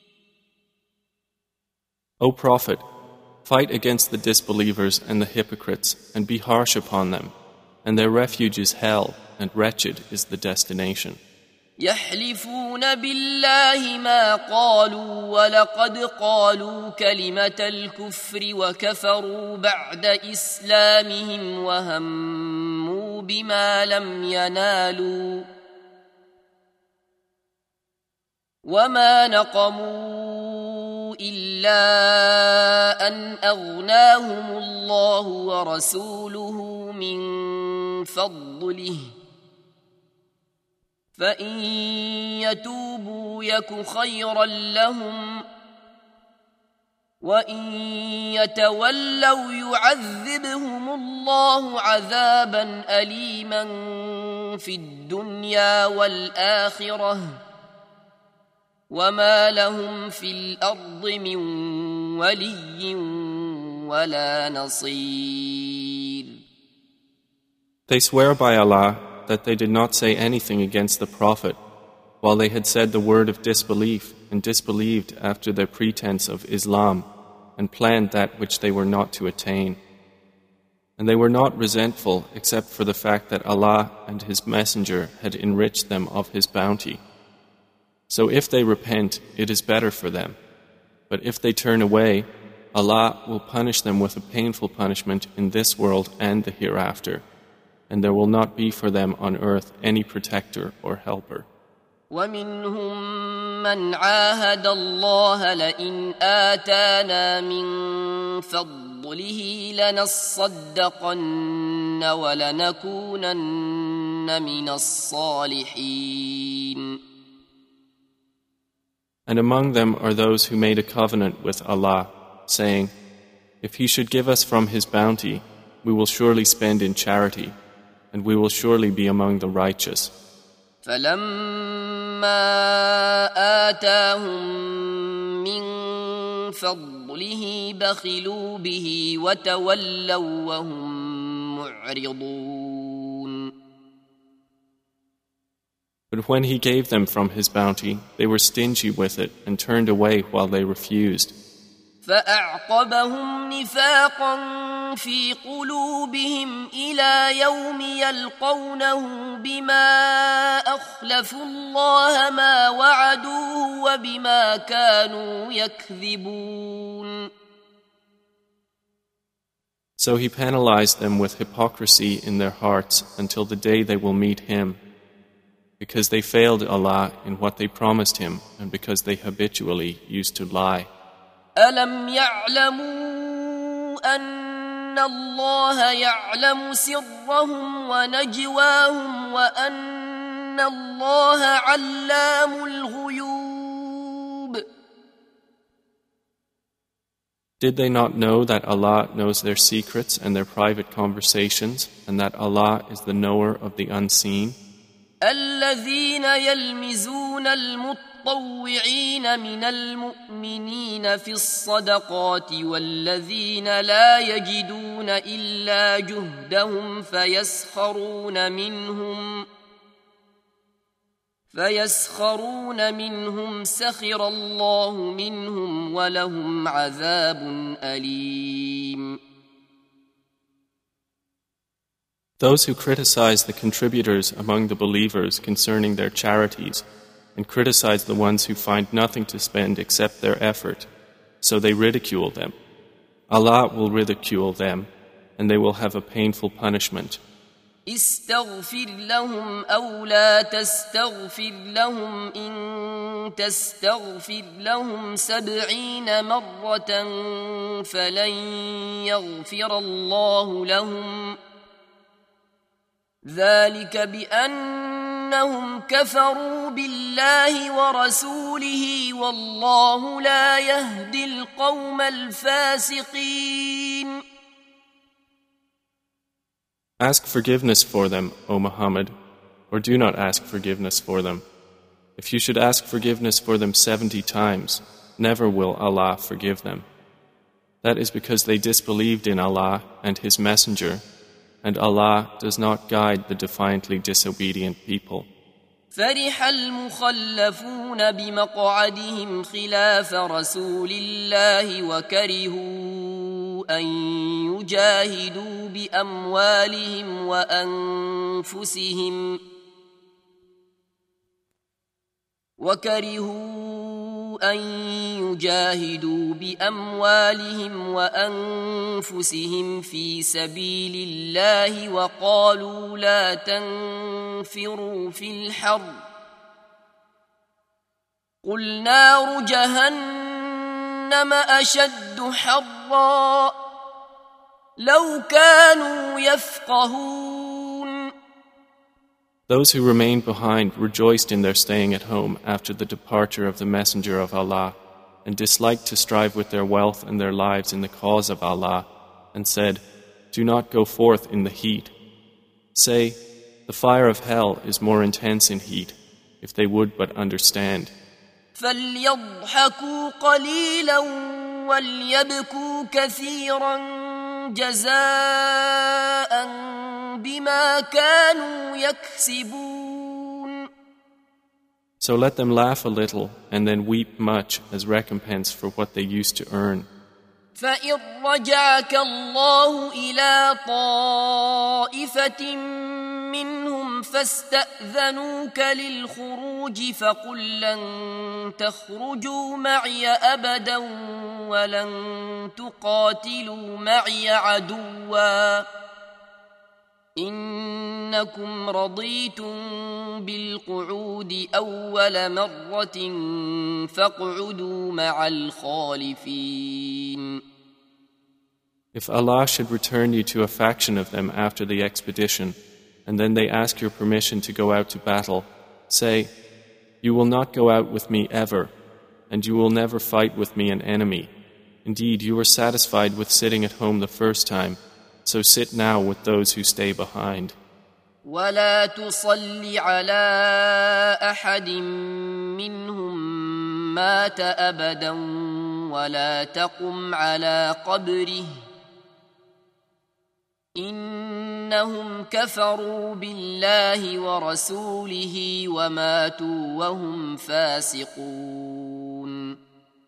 S2: O Prophet, fight against the disbelievers and the hypocrites and be harsh upon them, and their refuge is hell, and wretched is the destination.
S1: يحلفون بالله ما قالوا ولقد قالوا كلمة الكفر وكفروا بعد إسلامهم وهموا بما لم ينالوا وما نقموا إلا أن أغناهم الله ورسوله من فضله فإن يتوبوا يك خيرا لهم وإن يتولوا يعذبهم الله عذابا أليما في الدنيا والآخرة وما لهم في الأرض من ولي ولا نصير.
S2: They swear by Allah that they did not say anything against the Prophet, while they had said the word of disbelief and disbelieved after their pretense of Islam and planned that which they were not to attain. And they were not resentful except for the fact that Allah and His Messenger had enriched them of His bounty. So if they repent, it is better for them. But if they turn away, Allah will punish them with a painful punishment in this world and the hereafter. And there will not be for them on earth any protector or helper.
S1: ومنهم من عاهد الله لئن آتانا من فضله لنصدقن ولنكونن من الصالحين.
S2: And among them are those who made a covenant with Allah, saying, if He should give us from His bounty, we will surely spend in charity, and we will surely be among the righteous.
S1: فَلَمَّا آتَاهُم مِّن فَضْلِهِ بَخِلُوا بِهِ وَتَوَلَّوْا وَهُم مُّعْرِضُونَ.
S2: But when He gave them from His bounty, they were stingy with it and turned away while they refused.
S1: فأعقبهم نفاقا في قلوبهم إلى يوم يلقونه بما أخلفوا الله ما وعدوه وبما كانوا يكذبون.
S2: So He penalized them with hypocrisy in their hearts until the day they will meet Him, because they failed Allah in what they promised Him and because they habitually used to lie.
S1: ألم يعلموا أن الله يعلم سرهم ونجواهم وأن الله علام الغيوب.
S2: Did they not know that Allah knows their secrets and their private conversations, and that Allah is the knower of the unseen?
S1: الذين يلمزون المطوعين من المؤمنين في الصدقات والذين لا يجدون إلا جهدهم فيسخرون منهم فيسخرون منهم سخر الله منهم ولهم عذاب أليم.
S2: Those who criticize the contributors among the believers concerning their charities and criticize the ones who find nothing to spend except their effort, so they ridicule them. Allah will ridicule them, and they will have a painful punishment.
S1: استغفر لهم أو لا تستغفر لهم إن تستغفر لهم سبعين مرة فلن يغفر الله لهم ذلك بأنهم كفروا بالله ورسوله والله لا يهدي القوم الفاسقين.
S2: Ask forgiveness for them, O Muhammad, or do not ask forgiveness for them. If you should ask forgiveness for them seventy times, never will Allah forgive them. That is because they disbelieved in Allah and His Messenger, and Allah does not guide the defiantly disobedient people.
S1: فرح المخلفون بمقعدهم خلاف رسول الله وكرهوا أن يجاهدوا بأموالهم وأنفسهم وكرهوا أن يجاهدوا بأموالهم وأنفسهم في سبيل الله وقالوا لا تنفروا في الحر قل نار جهنم أشد حرا لو كانوا يفقهون.
S2: Those who remained behind rejoiced in their staying at home after the departure of the Messenger of Allah, and disliked to strive with their wealth and their lives in the cause of Allah, and said, "Do not go forth in the heat." Say, the fire of hell is more intense in heat, if they would but understand.
S1: فَلْيَضْحَكُوا قَلِيلًا وَلْيَبْكُوا كَثِيرًا جَزَاءً بِمَا كَانُوا يَكْسِبُونَ.
S2: So let them laugh a little and then weep much as recompense for what they used to earn.
S1: فَإِنْ رَجَعَكَ اللَّهُ إِلَى طَائِفَةٍ منهم فاستأذنوك للخروج فقل لن تخرجوا معي أبدا ولن تقاتلوا معي عدوا إنكم رضيتم بالقعود أول مرة فاقعدوا مع الخالفين.
S2: If Allah should return you to a faction of them after the expedition, and then they ask your permission to go out to battle, say, "You will not go out with me ever, and you will never fight with me an enemy. Indeed, you were satisfied with sitting at home the first time, so sit now with those who stay behind."
S1: ولا تصل على أحد منهم مات أبدا ولا تقم على قبره إنهم كفروا بالله ورسوله وماتوا وهم فاسقون.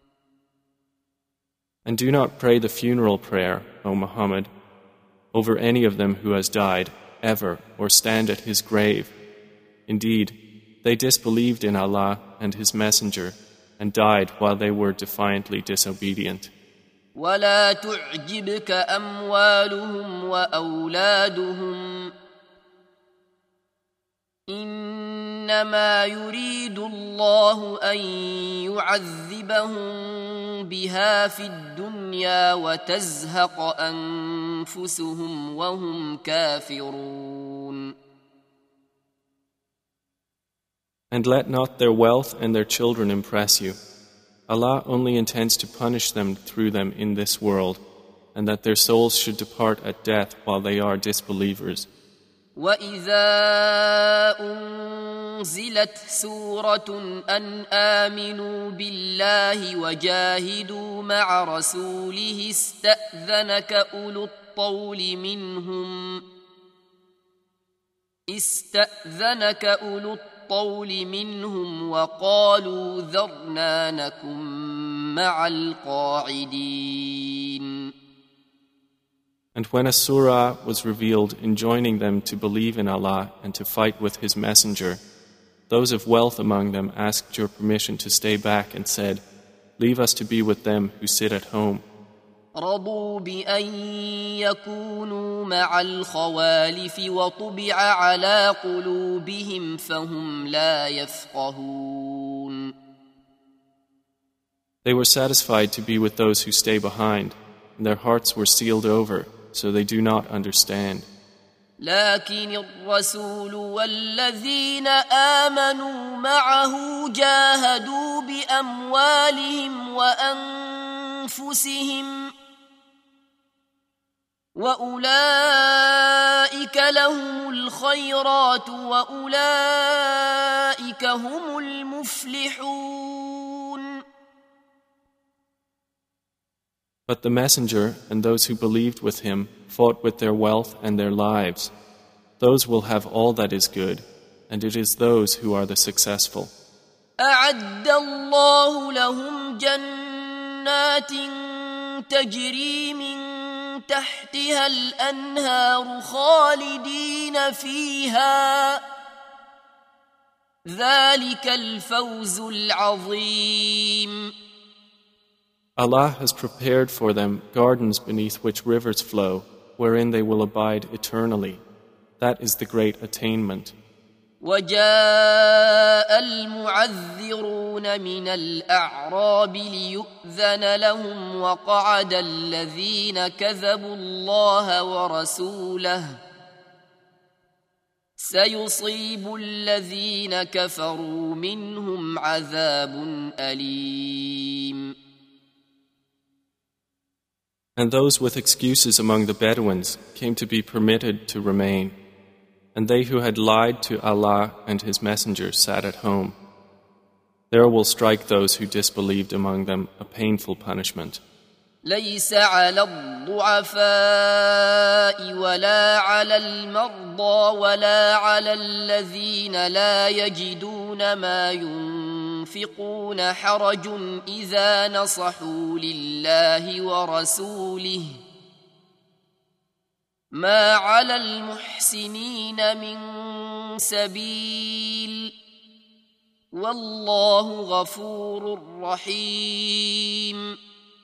S2: And do not pray the funeral prayer, O Muhammad, over any of them who has died, ever, or stand at his grave. Indeed, they disbelieved in Allah and His Messenger and died while they were defiantly disobedient.
S1: ولا تعجبك أموالهم وأولادهم إنما يريد الله أن يعذبهم بها في الدنيا وتزهق أنفسهم وهم كافرون.
S2: And let not their wealth and their children impress you. Allah only intends to punish them through them in this world, and that their souls should depart at death while they are disbelievers.
S1: وَإِذَا أُنزِلَتْ سُورَةٌ أَنْ آمِنُوا بِاللَّهِ وَجَاهِدُوا مَعَ رَسُولِهِ اسْتَأْذَنَكَ أُولُو الطَّوْلِ مِنْهُمْ اسْتَأْذَنَكَ أُولُو الطَّوْلِ مِنْهُمْ وَقَالُوا ذَرْنَا نَكُنْ مَعَ الْقَاعِدِينَ.
S2: And when a surah was revealed enjoining them to believe in Allah and to fight with His Messenger, those of wealth among them asked your permission to stay back and said, "Leave us to be with them who sit at home."
S1: رضوا بأن يكونوا مع الخوالف وطبع على قلوبهم فهم لا يفقهون.
S2: They were satisfied to be with those who stay behind, and their hearts were sealed over, so they do not understand.
S1: لكن الرسول والذين آمنوا معه جاهدوا بأموالهم وأنفسهم وأولئك لهم الخيرات وأولئك هم المفلحون.
S2: But the Messenger and those who believed with him fought with their wealth and their lives. Those will have all that is good, and it is those who are the successful.
S1: أعد الله لهم جنات تجري من تحتها الأنهار خالدين فيها ذلك الفوز العظيم.
S2: Allah has prepared for them gardens beneath which rivers flow, wherein they will abide eternally. That is the great attainment.
S1: وجاء المعذرون من الأعراب ليؤذن لهم وقعد الذين كذبوا الله ورسوله سيصيب الذين كفروا منهم عذاب أليم.
S2: And those with excuses among the Bedouins came to be permitted to remain. And they who had lied to Allah and His Messenger sat at home. There will strike those who disbelieved among them a painful punishment.
S1: ليس على الضعفاء ولا على المرضى ولا على الذين لا يجدون ما ينفقون حرج إذا نصحوا لله ورسوله ما على المحسنين من سبيل والله غفور رحيم.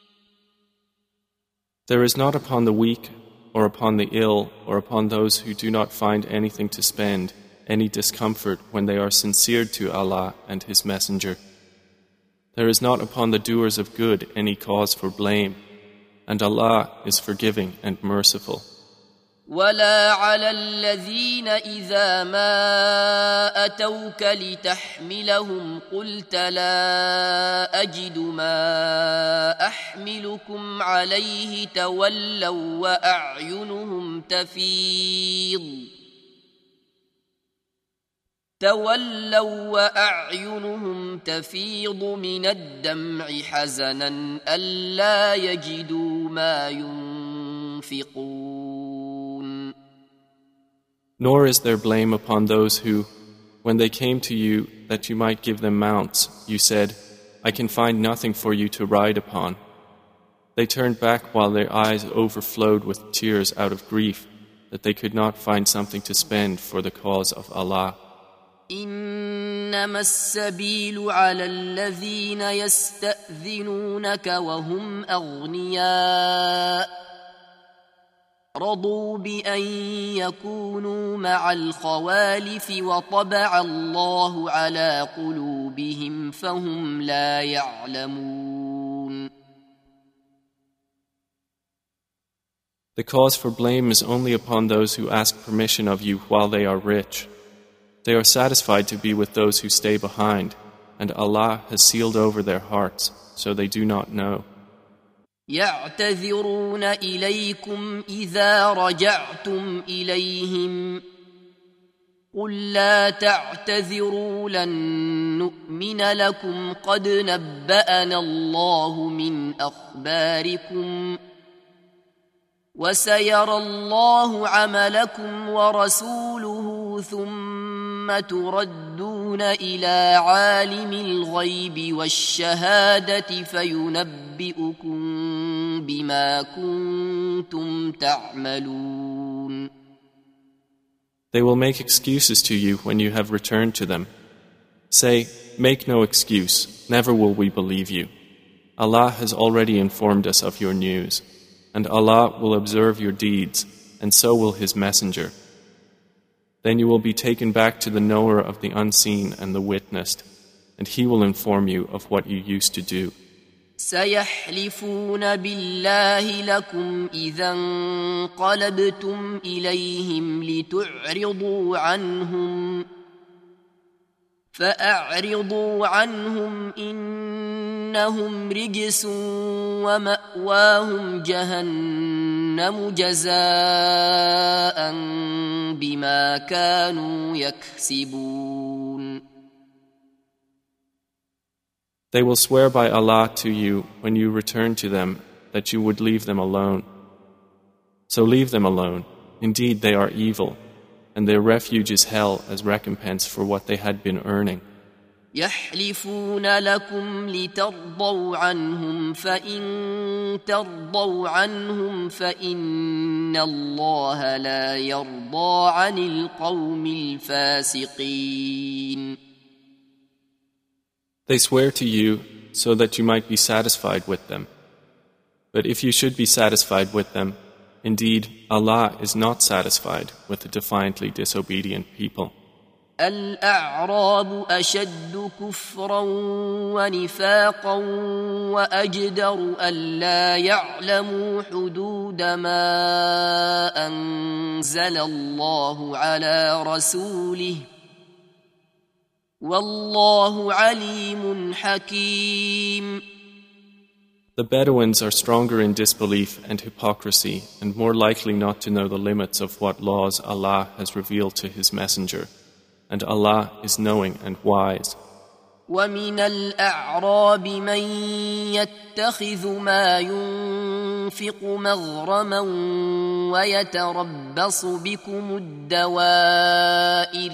S2: There is not upon the weak or upon the ill or upon those who do not find anything to spend any discomfort when they are sincere to Allah and His Messenger. There is not upon the doers of good any cause for blame, and Allah is forgiving and merciful.
S1: ولا على الذين إذا ما أتوك لتحملهم قلت لا أجد ما أحملكم عليه تولوا وأعينهم تفيض تولوا وأعينهم تفيض من الدمع حزنا ألا يجدوا ما ينفقون.
S2: Nor is there blame upon those who, when they came to you that you might give them mounts, you said, "I can find nothing for you to ride upon." They turned back while their eyes overflowed with tears out of grief that they could not find something to spend for the cause of Allah.
S1: إنما السبيل على الذين يستأذنونك وهم أغنياء رضوا بأن يكونوا مع الخوالف وطبع الله على قلوبهم فهم لا يعلمون.
S2: The cause for blame is only upon those who ask permission of you while they are rich. They are satisfied to be with those who stay behind, and Allah has sealed over their hearts, so they do not know.
S1: يعتذرون إليكم إذا رجعتم إليهم قل لا تعتذروا لن نؤمن لكم قد نبأنا الله من أخباركم وسيرى الله عملكم ورسوله ثم تردون إلى عالم الغيب والشهادة فينبئكم بما كنتم تعملون.
S2: They will make excuses to you when you have returned to them. Say, make no excuse, never will we believe you. Allah has already informed us of your news. And Allah will observe your deeds, and so will His Messenger. Then you will be taken back to the knower of the unseen and the witnessed, and He will inform you of what you used to do.
S1: سيحلفون بالله لكم إذا انقلبتم إليهم لتعرضوا عنهم فأعرضوا عنهم إنهم رجس ومأواهم جهنم جزاء بما كانوا يكسبون.
S2: They will swear by Allah to you when you return to them that you would leave them alone. So leave them alone. Indeed, they are evil, and their refuge is hell as recompense for what they had been earning.
S1: يحلفون لكم لترضوا عنهم فإن ترضوا عنهم فإن الله لا يرضى عن القوم الفاسقين.
S2: They swear to you so that you might be satisfied with them. But if you should be satisfied with them, indeed, Allah is not satisfied with the defiantly disobedient people.
S1: الأعراب أشد كفرا ونفاقا وأجدر ألا يعلموا حدود ما أنزل الله على رسوله والله عليم حكيم.
S2: The Bedouins are stronger in disbelief and hypocrisy and more likely not to know the limits of what laws Allah has revealed to His Messenger. And Allah is knowing and wise.
S1: وَمِنَ الْأَعْرَابِ مَنْ يَتَّخِذُ مَا يُنْفِقُ مَغْرَمًا وَيَتَرَبَّصُ بِكُمُ الدَّوَائِرَ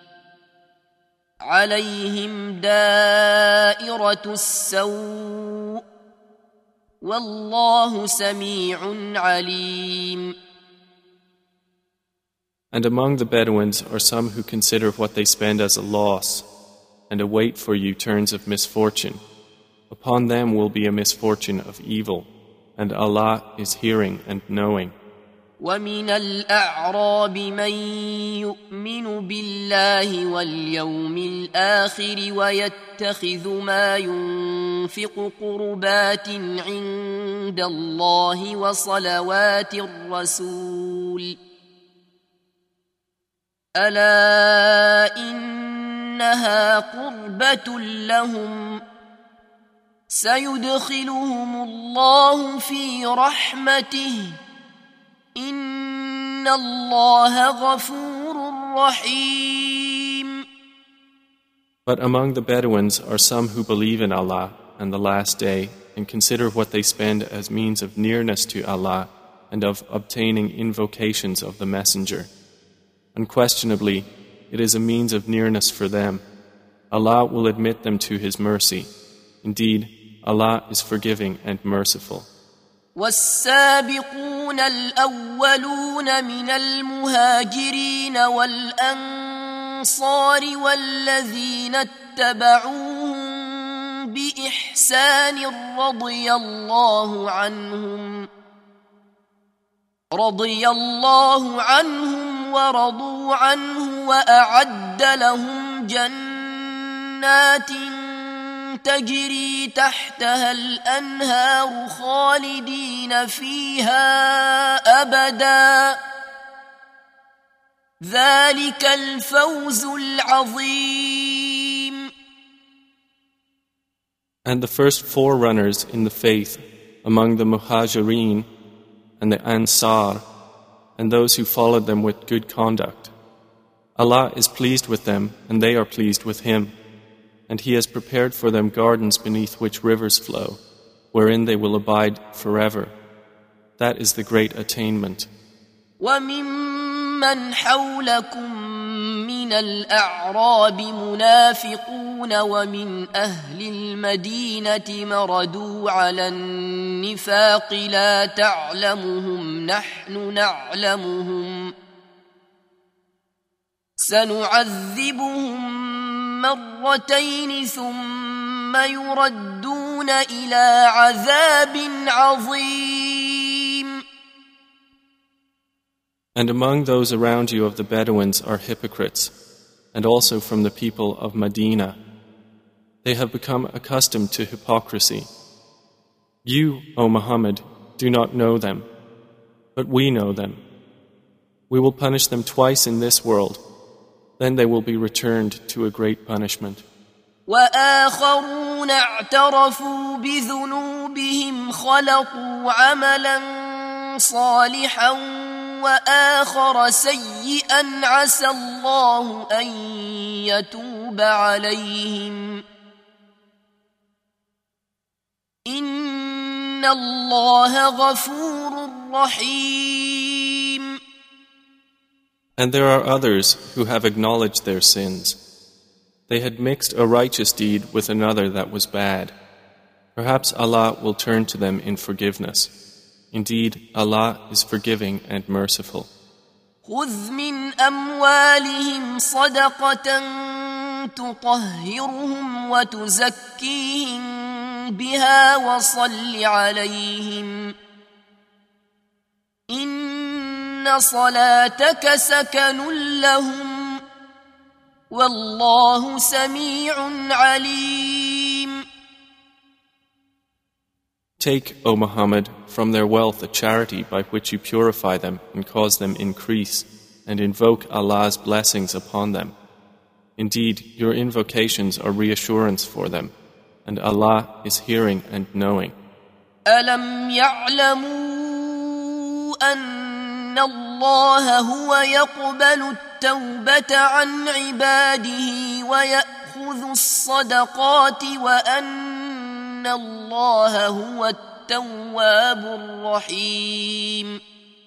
S1: عَلَيْهِمْ دَائِرَةُ السَّوْءِ وَاللَّهُ سَمِيعٌ عَلِيمٌ.
S2: And among the Bedouins are some who consider what they spend as a loss, and await for you turns of misfortune. Upon them will be a misfortune of evil, and Allah is hearing and knowing.
S1: وَمِنَ الْأَعْرَابِ مَنْ يُؤْمِنُ بِاللَّهِ وَالْيَوْمِ الْآخِرِ وَيَتَّخِذُ مَا يُنْفِقُ قُرُبَاتٍ عِنْدَ اللَّهِ وَصَلَوَاتِ الرَّسُولِ ألا إنها قربة لهم سيدخلهم الله في رحمته إن الله غفور رحيم.
S2: But among the Bedouins are some who believe in Allah and the Last Day and consider what they spend as means of nearness to Allah and of obtaining invocations of the Messenger. Unquestionably, it is a means of nearness for them. Allah will admit them to His mercy. Indeed, Allah is forgiving and merciful.
S1: والسابقون الأولون من المهاجرين والأنصار والذين اتبعوهم بإحسان رضي الله عنهم رضي الله عنهم ورضوا عنه وأعد لهم جنات تجري تحتها الأنهار خالدين فيها أبدا ذلك الفوز العظيم.
S2: And the first forerunners in the faith among the Muhajirin and the Ansar and those who followed them with good conduct, Allah is pleased with them and they are pleased with Him, and He has prepared for them gardens beneath which rivers flow, wherein they will abide forever. That is the great attainment.
S1: وَمِمَّنْ حَوْلَكُمْ مِنَ الْأَعْرَابِ مُنَافِقُونَ وَمِنْ أَهْلِ الْمَدِينَةِ مَرَدُوا عَلَى النِّفَاقِ لَا تَعْلَمُهُمْ نَحْنُ نَعْلَمُهُمْ سَنُعَذِّبُهُمْ مرتين ثم يردون إلى عذاب عظيم.
S2: And among those around you of the Bedouins are hypocrites, and also from the people of Medina. They have become accustomed to hypocrisy. You, O Muhammad, do not know them, but we know them. We will punish them twice in this world. Then they will be returned to a great punishment.
S1: وآخرون اعترفوا بذنوبهم خلطوا عملا صالحا وآخر سيئا عسى الله أن يتوب عليهم إن الله غفور رحيم.
S2: And there are others who have acknowledged their sins. They had mixed a righteous deed with another that was bad. Perhaps Allah will turn to them in forgiveness. Indeed, Allah is forgiving and merciful.
S1: خذ من أموالهم صدقة تطهرهم وتزكيهم بها وصل عليهم إن صلاتك سكن لهم والله سميع عليم.
S2: Take, O Muhammad, from their wealth a charity by which you purify them and cause them increase, and invoke Allah's blessings upon them. Indeed, your invocations are reassurance for them, and Allah is hearing and knowing.
S1: أَلَمْ يَعْلَمُوا أَنَّ اللَّهَ هُوَ يَقْبَلُ التَّوْبَةَ عَنْ عِبَادِهِ وَيَأْخُذُ الصَّدَقَاتِ وَأَنَّ اللَّهَ هُوَ التَّوَّابُ الرَّحِيمُ.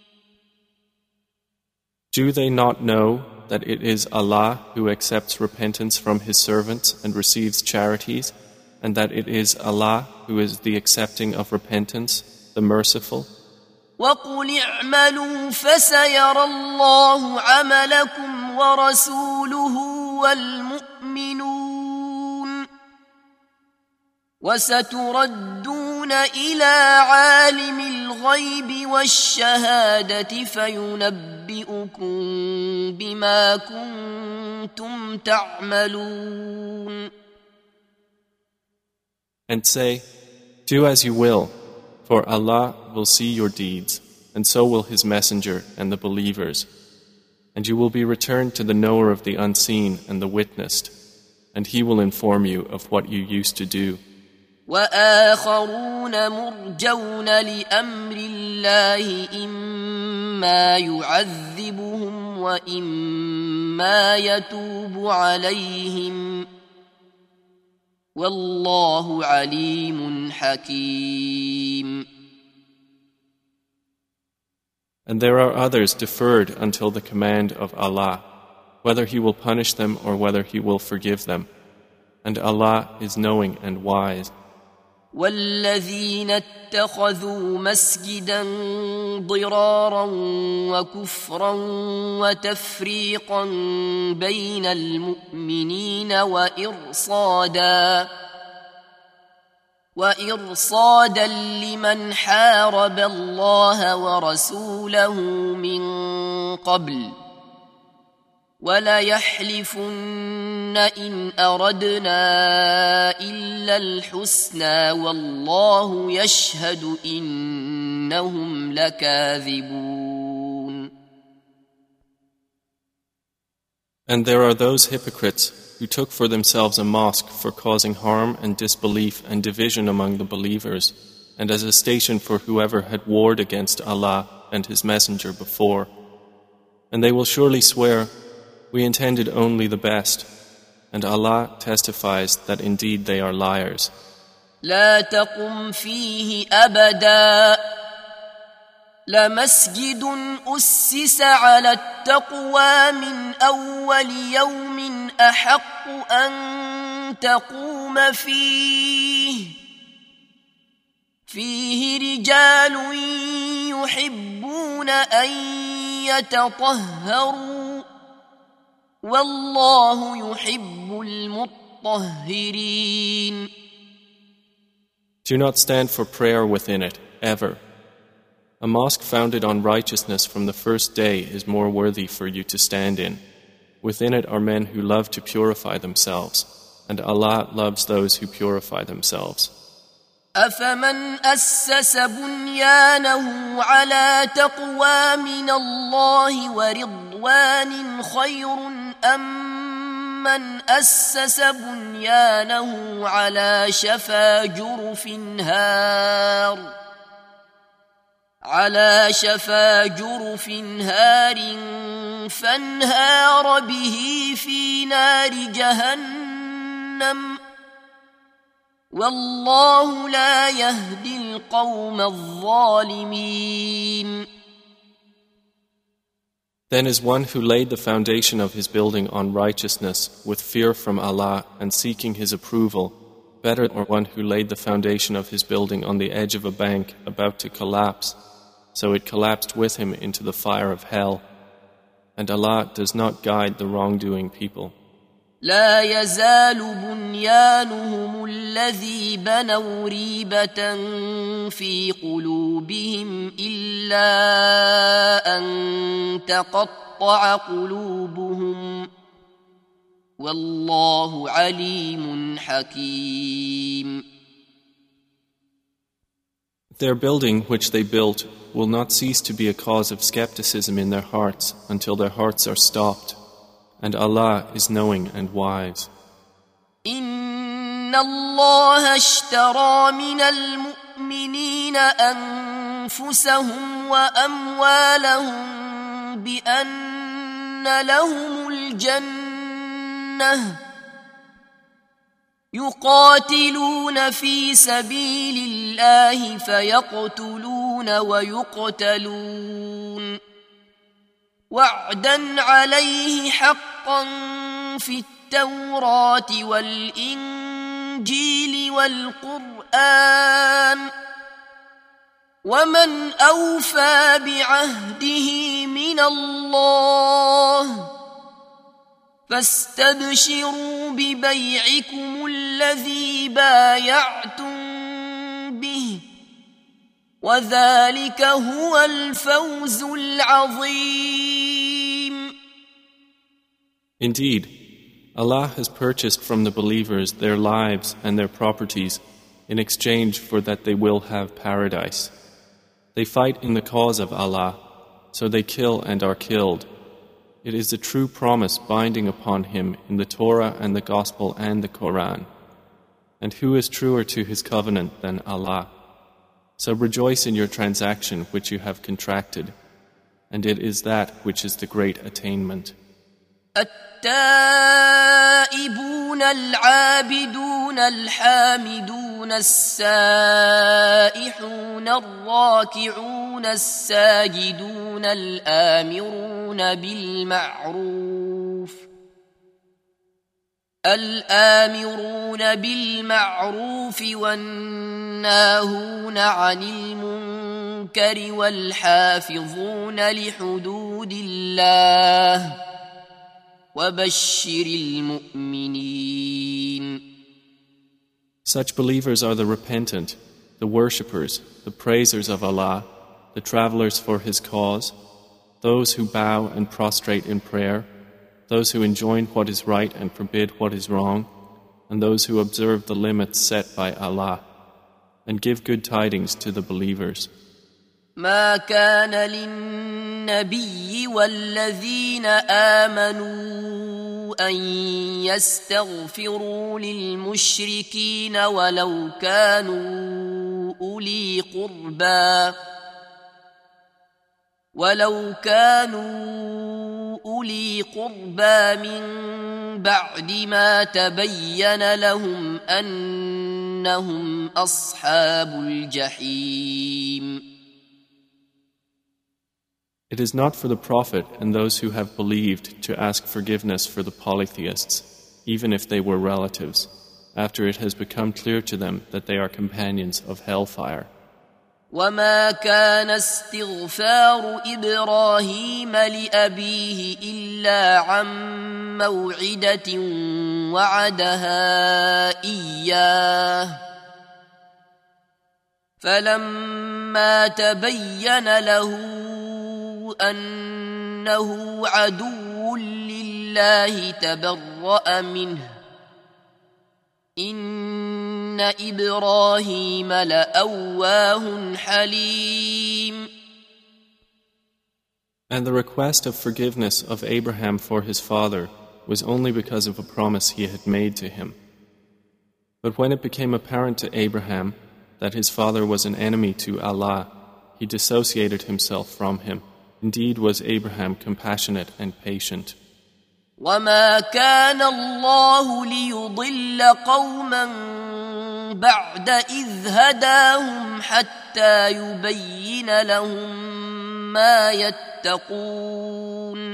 S2: Do they not know that it is Allah who accepts repentance from His servants and receives charities, and that it is Allah who is the accepting of repentance, the merciful?
S1: وَقُلِ اعْمَلُوا فَسَيَرَى اللَّهُ عَمَلَكُمْ وَرَسُولُهُ وَالْمُؤْمِنُونَ وَسَتُرَدُّونَ إِلَى عَالِمِ الْغَيْبِ وَالشَّهَادَةِ فَيُنَبِّئُكُم بِمَا كُنتُمْ تَعْمَلُونَ.
S2: And say, do as you will, for Allah will see your deeds, and so will His Messenger and the believers. And you will be returned to the knower of the unseen and the witnessed, and He will inform you of what you used to do.
S1: وآخرون مرجون لأمر الله إما يعذبهم وإما يتوب عليهم والله عليم حكيم.
S2: And there are others deferred until the command of Allah, whether He will punish them or whether He will forgive them. And Allah is knowing and wise.
S1: والذين اتخذوا مسجدا ضرارا وكفرا وتفريقا بين المؤمنين وإرصادا وإرصادا لمن حارب الله ورسوله من قبل وليحلفن إن أردنا إلا الحسنى والله يشهد إنهم لكاذبون.
S2: And there are those hypocrites who took for themselves a mosque for causing harm and disbelief and division among the believers, and as a station for whoever had warred against Allah and His Messenger before. And they will surely swear, we intended only the best, and Allah testifies that indeed they are liars.
S1: لا تقم فيه أبدا لمسجد أسس على التقوى من أول يوم أحق أن تقوم فيه فيه رجال يحبون أن يتطهروا والله يحب المطهرين.
S2: Do not stand for prayer within it, ever. A mosque founded on righteousness from the first day is more worthy for you to stand in. Within it are men who love to purify themselves, and Allah loves those who purify themselves.
S1: أفمن أسس بنيانه على تقوى من الله ورضوان خير أم من أسس بنيانه على شفا جرف هار على شفا جرف هار فانهار به في نار جهنم والله لا يهدي القوم الظالمين.
S2: Then is one who laid the foundation of his building on righteousness with fear from Allah and seeking His approval better than one who laid the foundation of his building on the edge of a bank about to collapse, so it collapsed with him into the fire of hell, and Allah does not guide the wrongdoing people.
S1: لا يزال بنيانهم الذي بنوا ريبة في قلوبهم إلا أن تقطع قلوبهم والله عليم حكيم.
S2: Their building which they built will not cease to be a cause of skepticism in their hearts until their hearts are stopped. And Allah is knowing and wise.
S1: إن الله اشترى من المؤمنين أنفسهم وأموالهم بأن لهم الجنة يقاتلون في سبيل الله فيقتلون ويقتلون وعدا عليه حقا في التوراة والإنجيل والقرآن ومن أوفى بعهده من الله فاستبشروا ببيعكم الذي بايعتم به وذلك هو الفوز العظيم.
S2: Indeed, Allah has purchased from the believers their lives and their properties in exchange for that they will have paradise. They fight in the cause of Allah, so they kill and are killed. It is a true promise binding upon him in the Torah and the Gospel and the Quran. And who is truer to his covenant than Allah? So rejoice in your transaction which you have contracted, and it is that which is the great attainment.
S1: التائبون العابدون الحامدون السائحون الراكعون الساجدون الآمرون بالمعروف الآمرون بالمعروف والناهون عن المنكر والحافظون لحدود الله وبشر المؤمنين.
S2: Such believers are the repentant, the worshippers, the praisers of Allah, the travelers for His cause, those who bow and prostrate in prayer, those who enjoin what is right and forbid what is wrong, and those who observe the limits set by Allah, and give good tidings to the believers.
S1: ما كان للنبي والذين آمنوا أن يستغفروا للمشركين ولو كانوا أولي قربى ولو كانوا أولي قربى من بعد ما تبين لهم أنهم أصحاب الجحيم.
S2: It is not for the Prophet and those who have believed to ask forgiveness for the polytheists, even if they were relatives, after it has become clear to them that they are companions of hellfire.
S1: وما كان استغفار إبراهيم لأبيه إلا عن موعدة وعدها إياه فلما تبين له أنه عدو لله تبرأ منه إن إبراهيم لأواه حليم.
S2: And the request of forgiveness of Abraham for his father was only because of a promise he had made to him. But when it became apparent to Abraham that his father was an enemy to Allah, he dissociated himself from him. Indeed was Abraham compassionate and patient.
S1: وما كان الله ليضل قوما بعد إذ هداهم حتى يبين لهم ما يتقون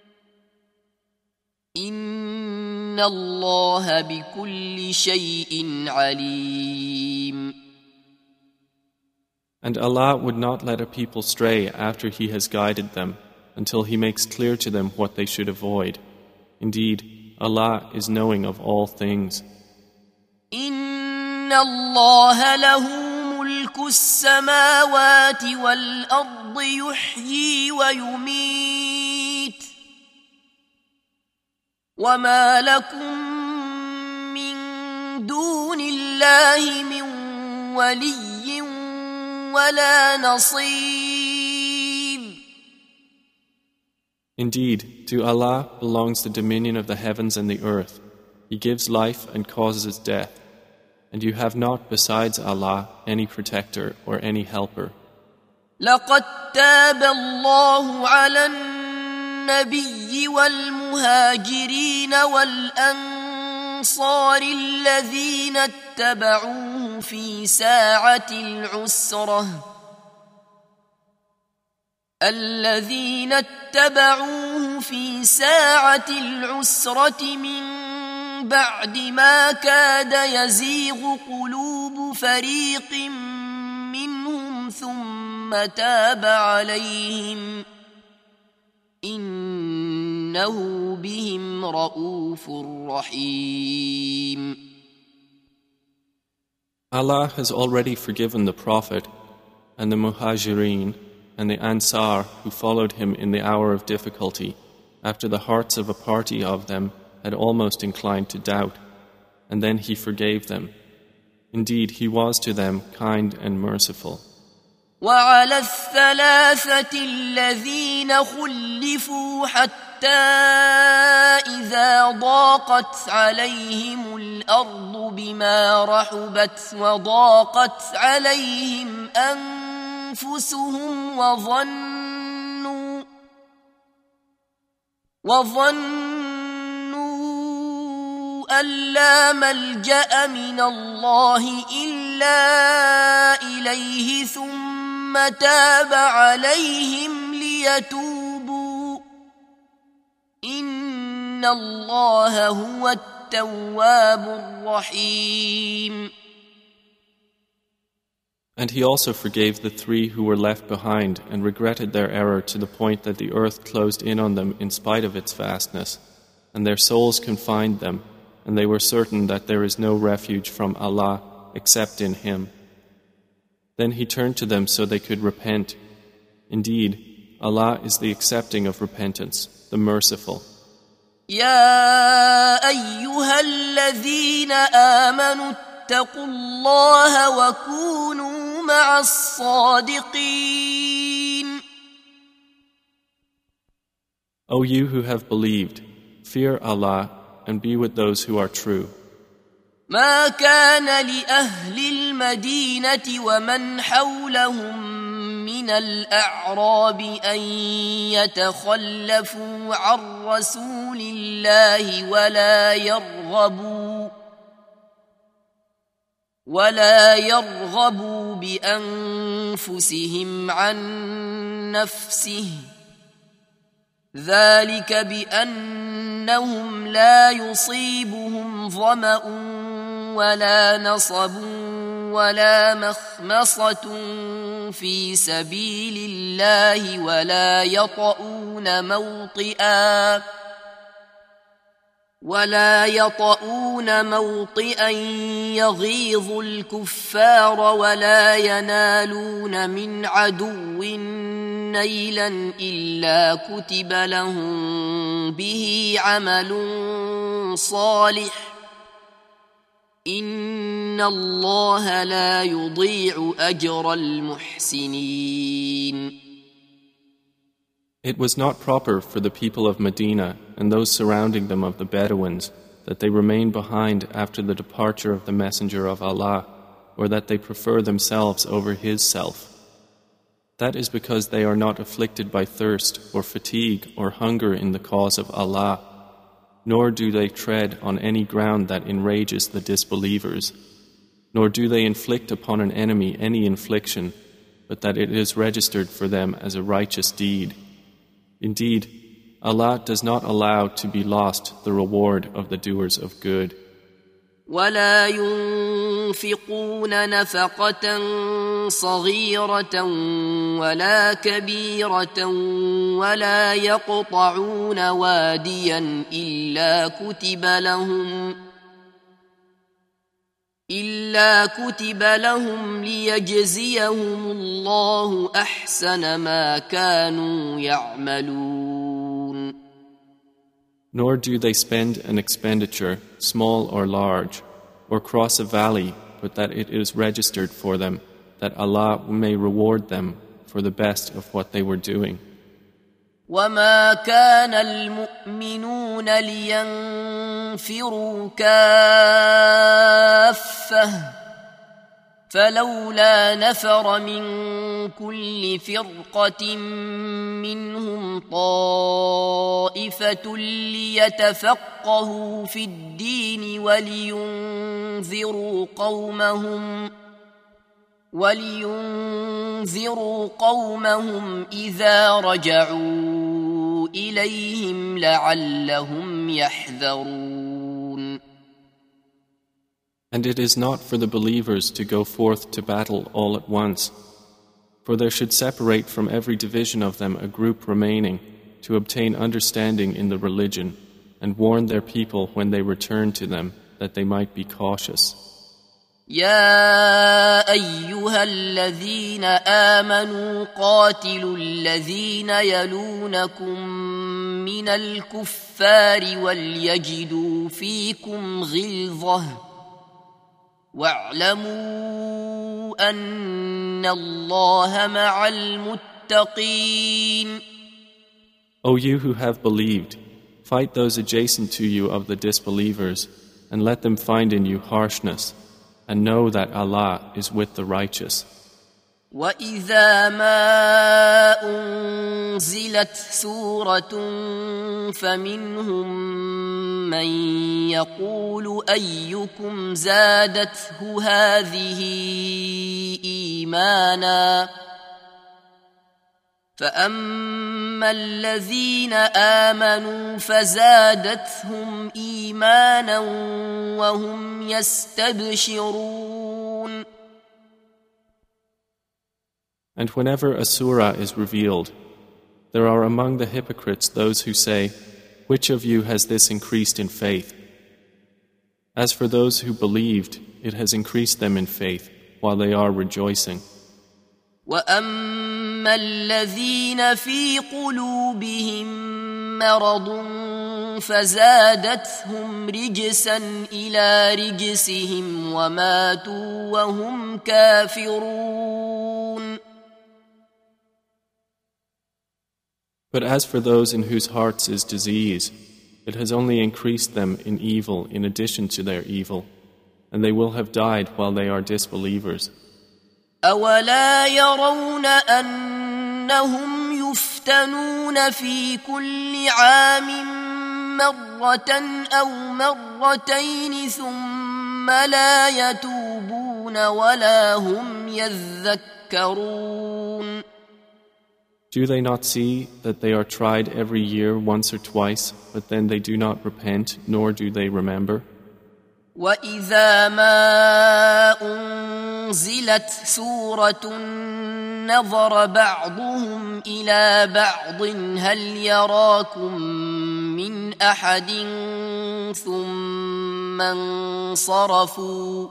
S1: إن الله بكل شيء عليم.
S2: And Allah would not let a people stray after He has guided them until He makes clear to them what they should avoid. Indeed, Allah is knowing of all things.
S1: إن الله له ملك السماوات والأرض يحيي ويميت وما لكم من دون الله من ولي ولا نصير.
S2: Indeed, to Allah belongs the dominion of the heavens and the earth. He gives life and causes death. And you have not besides Allah any protector or any helper.
S1: لقد تاب الله على النبي والمهاجرين والأنصار الذين اتبعوه في ساعة العسرة الذين اتبعوه في ساعة العسرة من بعد ما كاد يزيغ قلوب فريق منهم ثم تاب عليهم إنه بهم رؤوف رحيم.
S2: Allah has already forgiven the Prophet and the Muhajireen and the Ansar who followed him in the hour of difficulty, after the hearts of a party of them had almost inclined to doubt, and then He forgave them. Indeed, He was to them kind and merciful.
S1: وعلى الثلاثة الذين خلفوا حتى إذا ضاقت عليهم الأرض بما رحبت وضاقت عليهم أنفسهم وظنوا وظنوا أن لا ملجأ من الله إلا إليه ثم تاب عليهم ليتوبوا إن الله هو التواب الرحيم.
S2: And He also forgave the three who were left behind and regretted their error to the point that the earth closed in on them in spite of its vastness, and their souls confined them, and they were certain that there is no refuge from Allah except in Him. Then He turned to them so they could repent. Indeed, Allah is the accepting of repentance, the merciful.
S1: يا أيها الذين آمنوا اتقوا الله وكونوا مع الصادقين.
S2: O you who have believed, fear Allah and be with those who are true.
S1: ما كان لأهل المدينة ومن حولهم من الأعراب أن يتخلفوا عن رسول الله ولا يرغبوا ولا يرغبوا بأنفسهم عن نفسه ذلك بأنهم لا يصيبهم ظمأ ولا نصب ولا مخمصة في سبيل الله ولا يطؤون موطئا ولا يطؤون موطئا يغيظ الكفار ولا ينالون من عدو نيلا إلا كتب لهم به عمل صالح إن الله لا يضيع أجر المحسنين.
S2: It was not proper for the people of Medina and those surrounding them of the Bedouins that they remain behind after the departure of the Messenger of Allah, or that they prefer themselves over his self. That is because they are not afflicted by thirst or fatigue or hunger in the cause of Allah, nor do they tread on any ground that enrages the disbelievers, nor do they inflict upon an enemy any infliction, but that it is registered for them as a righteous deed. Indeed, Allah does not allow to be lost the reward of the doers of good.
S1: ولا ينفقون نفقة صغيرة ولا كبيرة ولا يقطعون واديا إلا كتب لهم إلا كتب لهم ليجزيهم الله أحسن ما كانوا يعملون.
S2: Nor do they spend an expenditure, small or large, or cross a valley, but that it is registered for them, that Allah may reward them for the best of what they were doing.
S1: وما كان المؤمنون لينفروا كافة فلولا نفر من كل فرقة منهم طائفة ليتفقهوا في الدين ولينذروا قومهم ولينذروا قومهم إذا رجعوا إليهم لعلهم يحذرون.
S2: And it is not for the believers to go forth to battle all at once, for there should separate from every division of them a group remaining to obtain understanding in the religion and warn their people when they return to them that they might be cautious.
S1: يا أيها الذين آمنوا قاتلوا الذين يلونكم من الكفار وليجدوا فيكم غلظة واعلموا أن الله مع المتقين.
S2: O you who have believed, fight those adjacent to you of the disbelievers and let them find in you harshness, and know that Allah is with the righteous.
S1: وَإِذَا مَا أُنزِلَتْ سُورَةٌ فَمِنْهُمْ مَنْ يَقُولُ أَيُّكُمْ زَادَتْهُ هَذِهِ إِيمَانًا فَأَمَّا الَّذِينَ آمَنُوا فَزَادَتْهُمْ إِيمَانًا وَهُمْ يَسْتَبْشِرُونَ.
S2: And whenever a surah is revealed, there are among the hypocrites those who say, "Which of you has this increased in faith?" As for those who believed, it has increased them in faith while they are rejoicing.
S1: وأما الذين في قلوبهم مرض فزادتهم رجسا إلى رجسهم وماتوا وهم كافرون.
S2: But as for those in whose hearts is disease, it has only increased them in evil in addition to their evil, and they will have died while they are disbelievers.
S1: أولا يرون أنهم يفتنون في كل عام مرة أو مرتين ثم لا يتوبون ولا هم يذكرون.
S2: Do they not see that they are tried every year once or twice, but then they do not repent, nor do they remember?
S1: وَإِذَا مَا أُنزِلَتْ سُورَةٌ نَظَرَ بَعْضُهُمْ إِلَى بَعْضٍ هَلْ يَرَاكُمْ مِنْ أَحَدٍ ثُمَّ انصَرَفُوا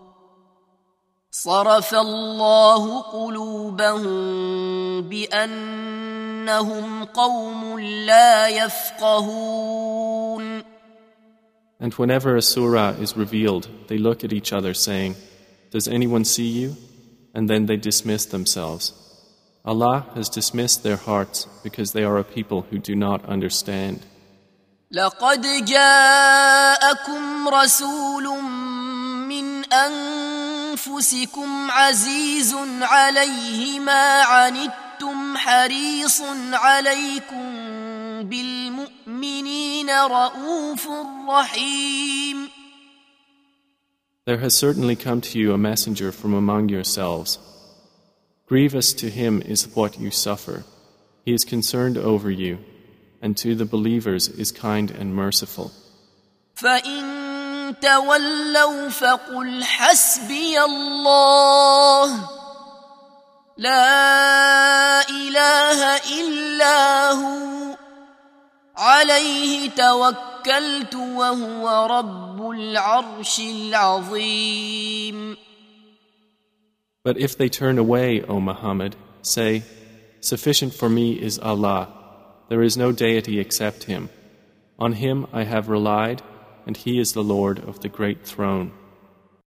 S1: صَرَفَ اللَّهُ قُلُوبَهُم بِأَنَّهُمْ قَوْمٌ لَّا يَفْقَهُونَ.
S2: And whenever a surah is revealed, they look at each other saying, "Does anyone see you?" And then they dismiss themselves. Allah has dismissed their hearts because they are a people who do not understand.
S1: لَقَدْ جَاءَكُمْ رَسُولٌ مِّنْ أَنفُسِكُمْ عَزِيزٌ عَلَيْهِ مَا عَنِتُّمْ حَرِيصٌ عَلَيْكُمْ بِالْمُؤْمِنِينَ رَءُوفٌ رَحِيمٌ.
S2: There has certainly come to you a messenger from among yourselves. Grievous to him is what you suffer. He is concerned over you, and to the believers is kind and merciful.
S1: فَإِن تَوَلَّوْا فَقُلْ حَسْبِيَ اللَّهُ لَا إِلَهَ إِلَّا هُوَ عليه توكلت وهو رب العرش العظيم.
S2: But if they turn away, O Muhammad, say, "Sufficient for me is Allah. There is no deity except Him. On Him I have relied, and He is the Lord of the great throne."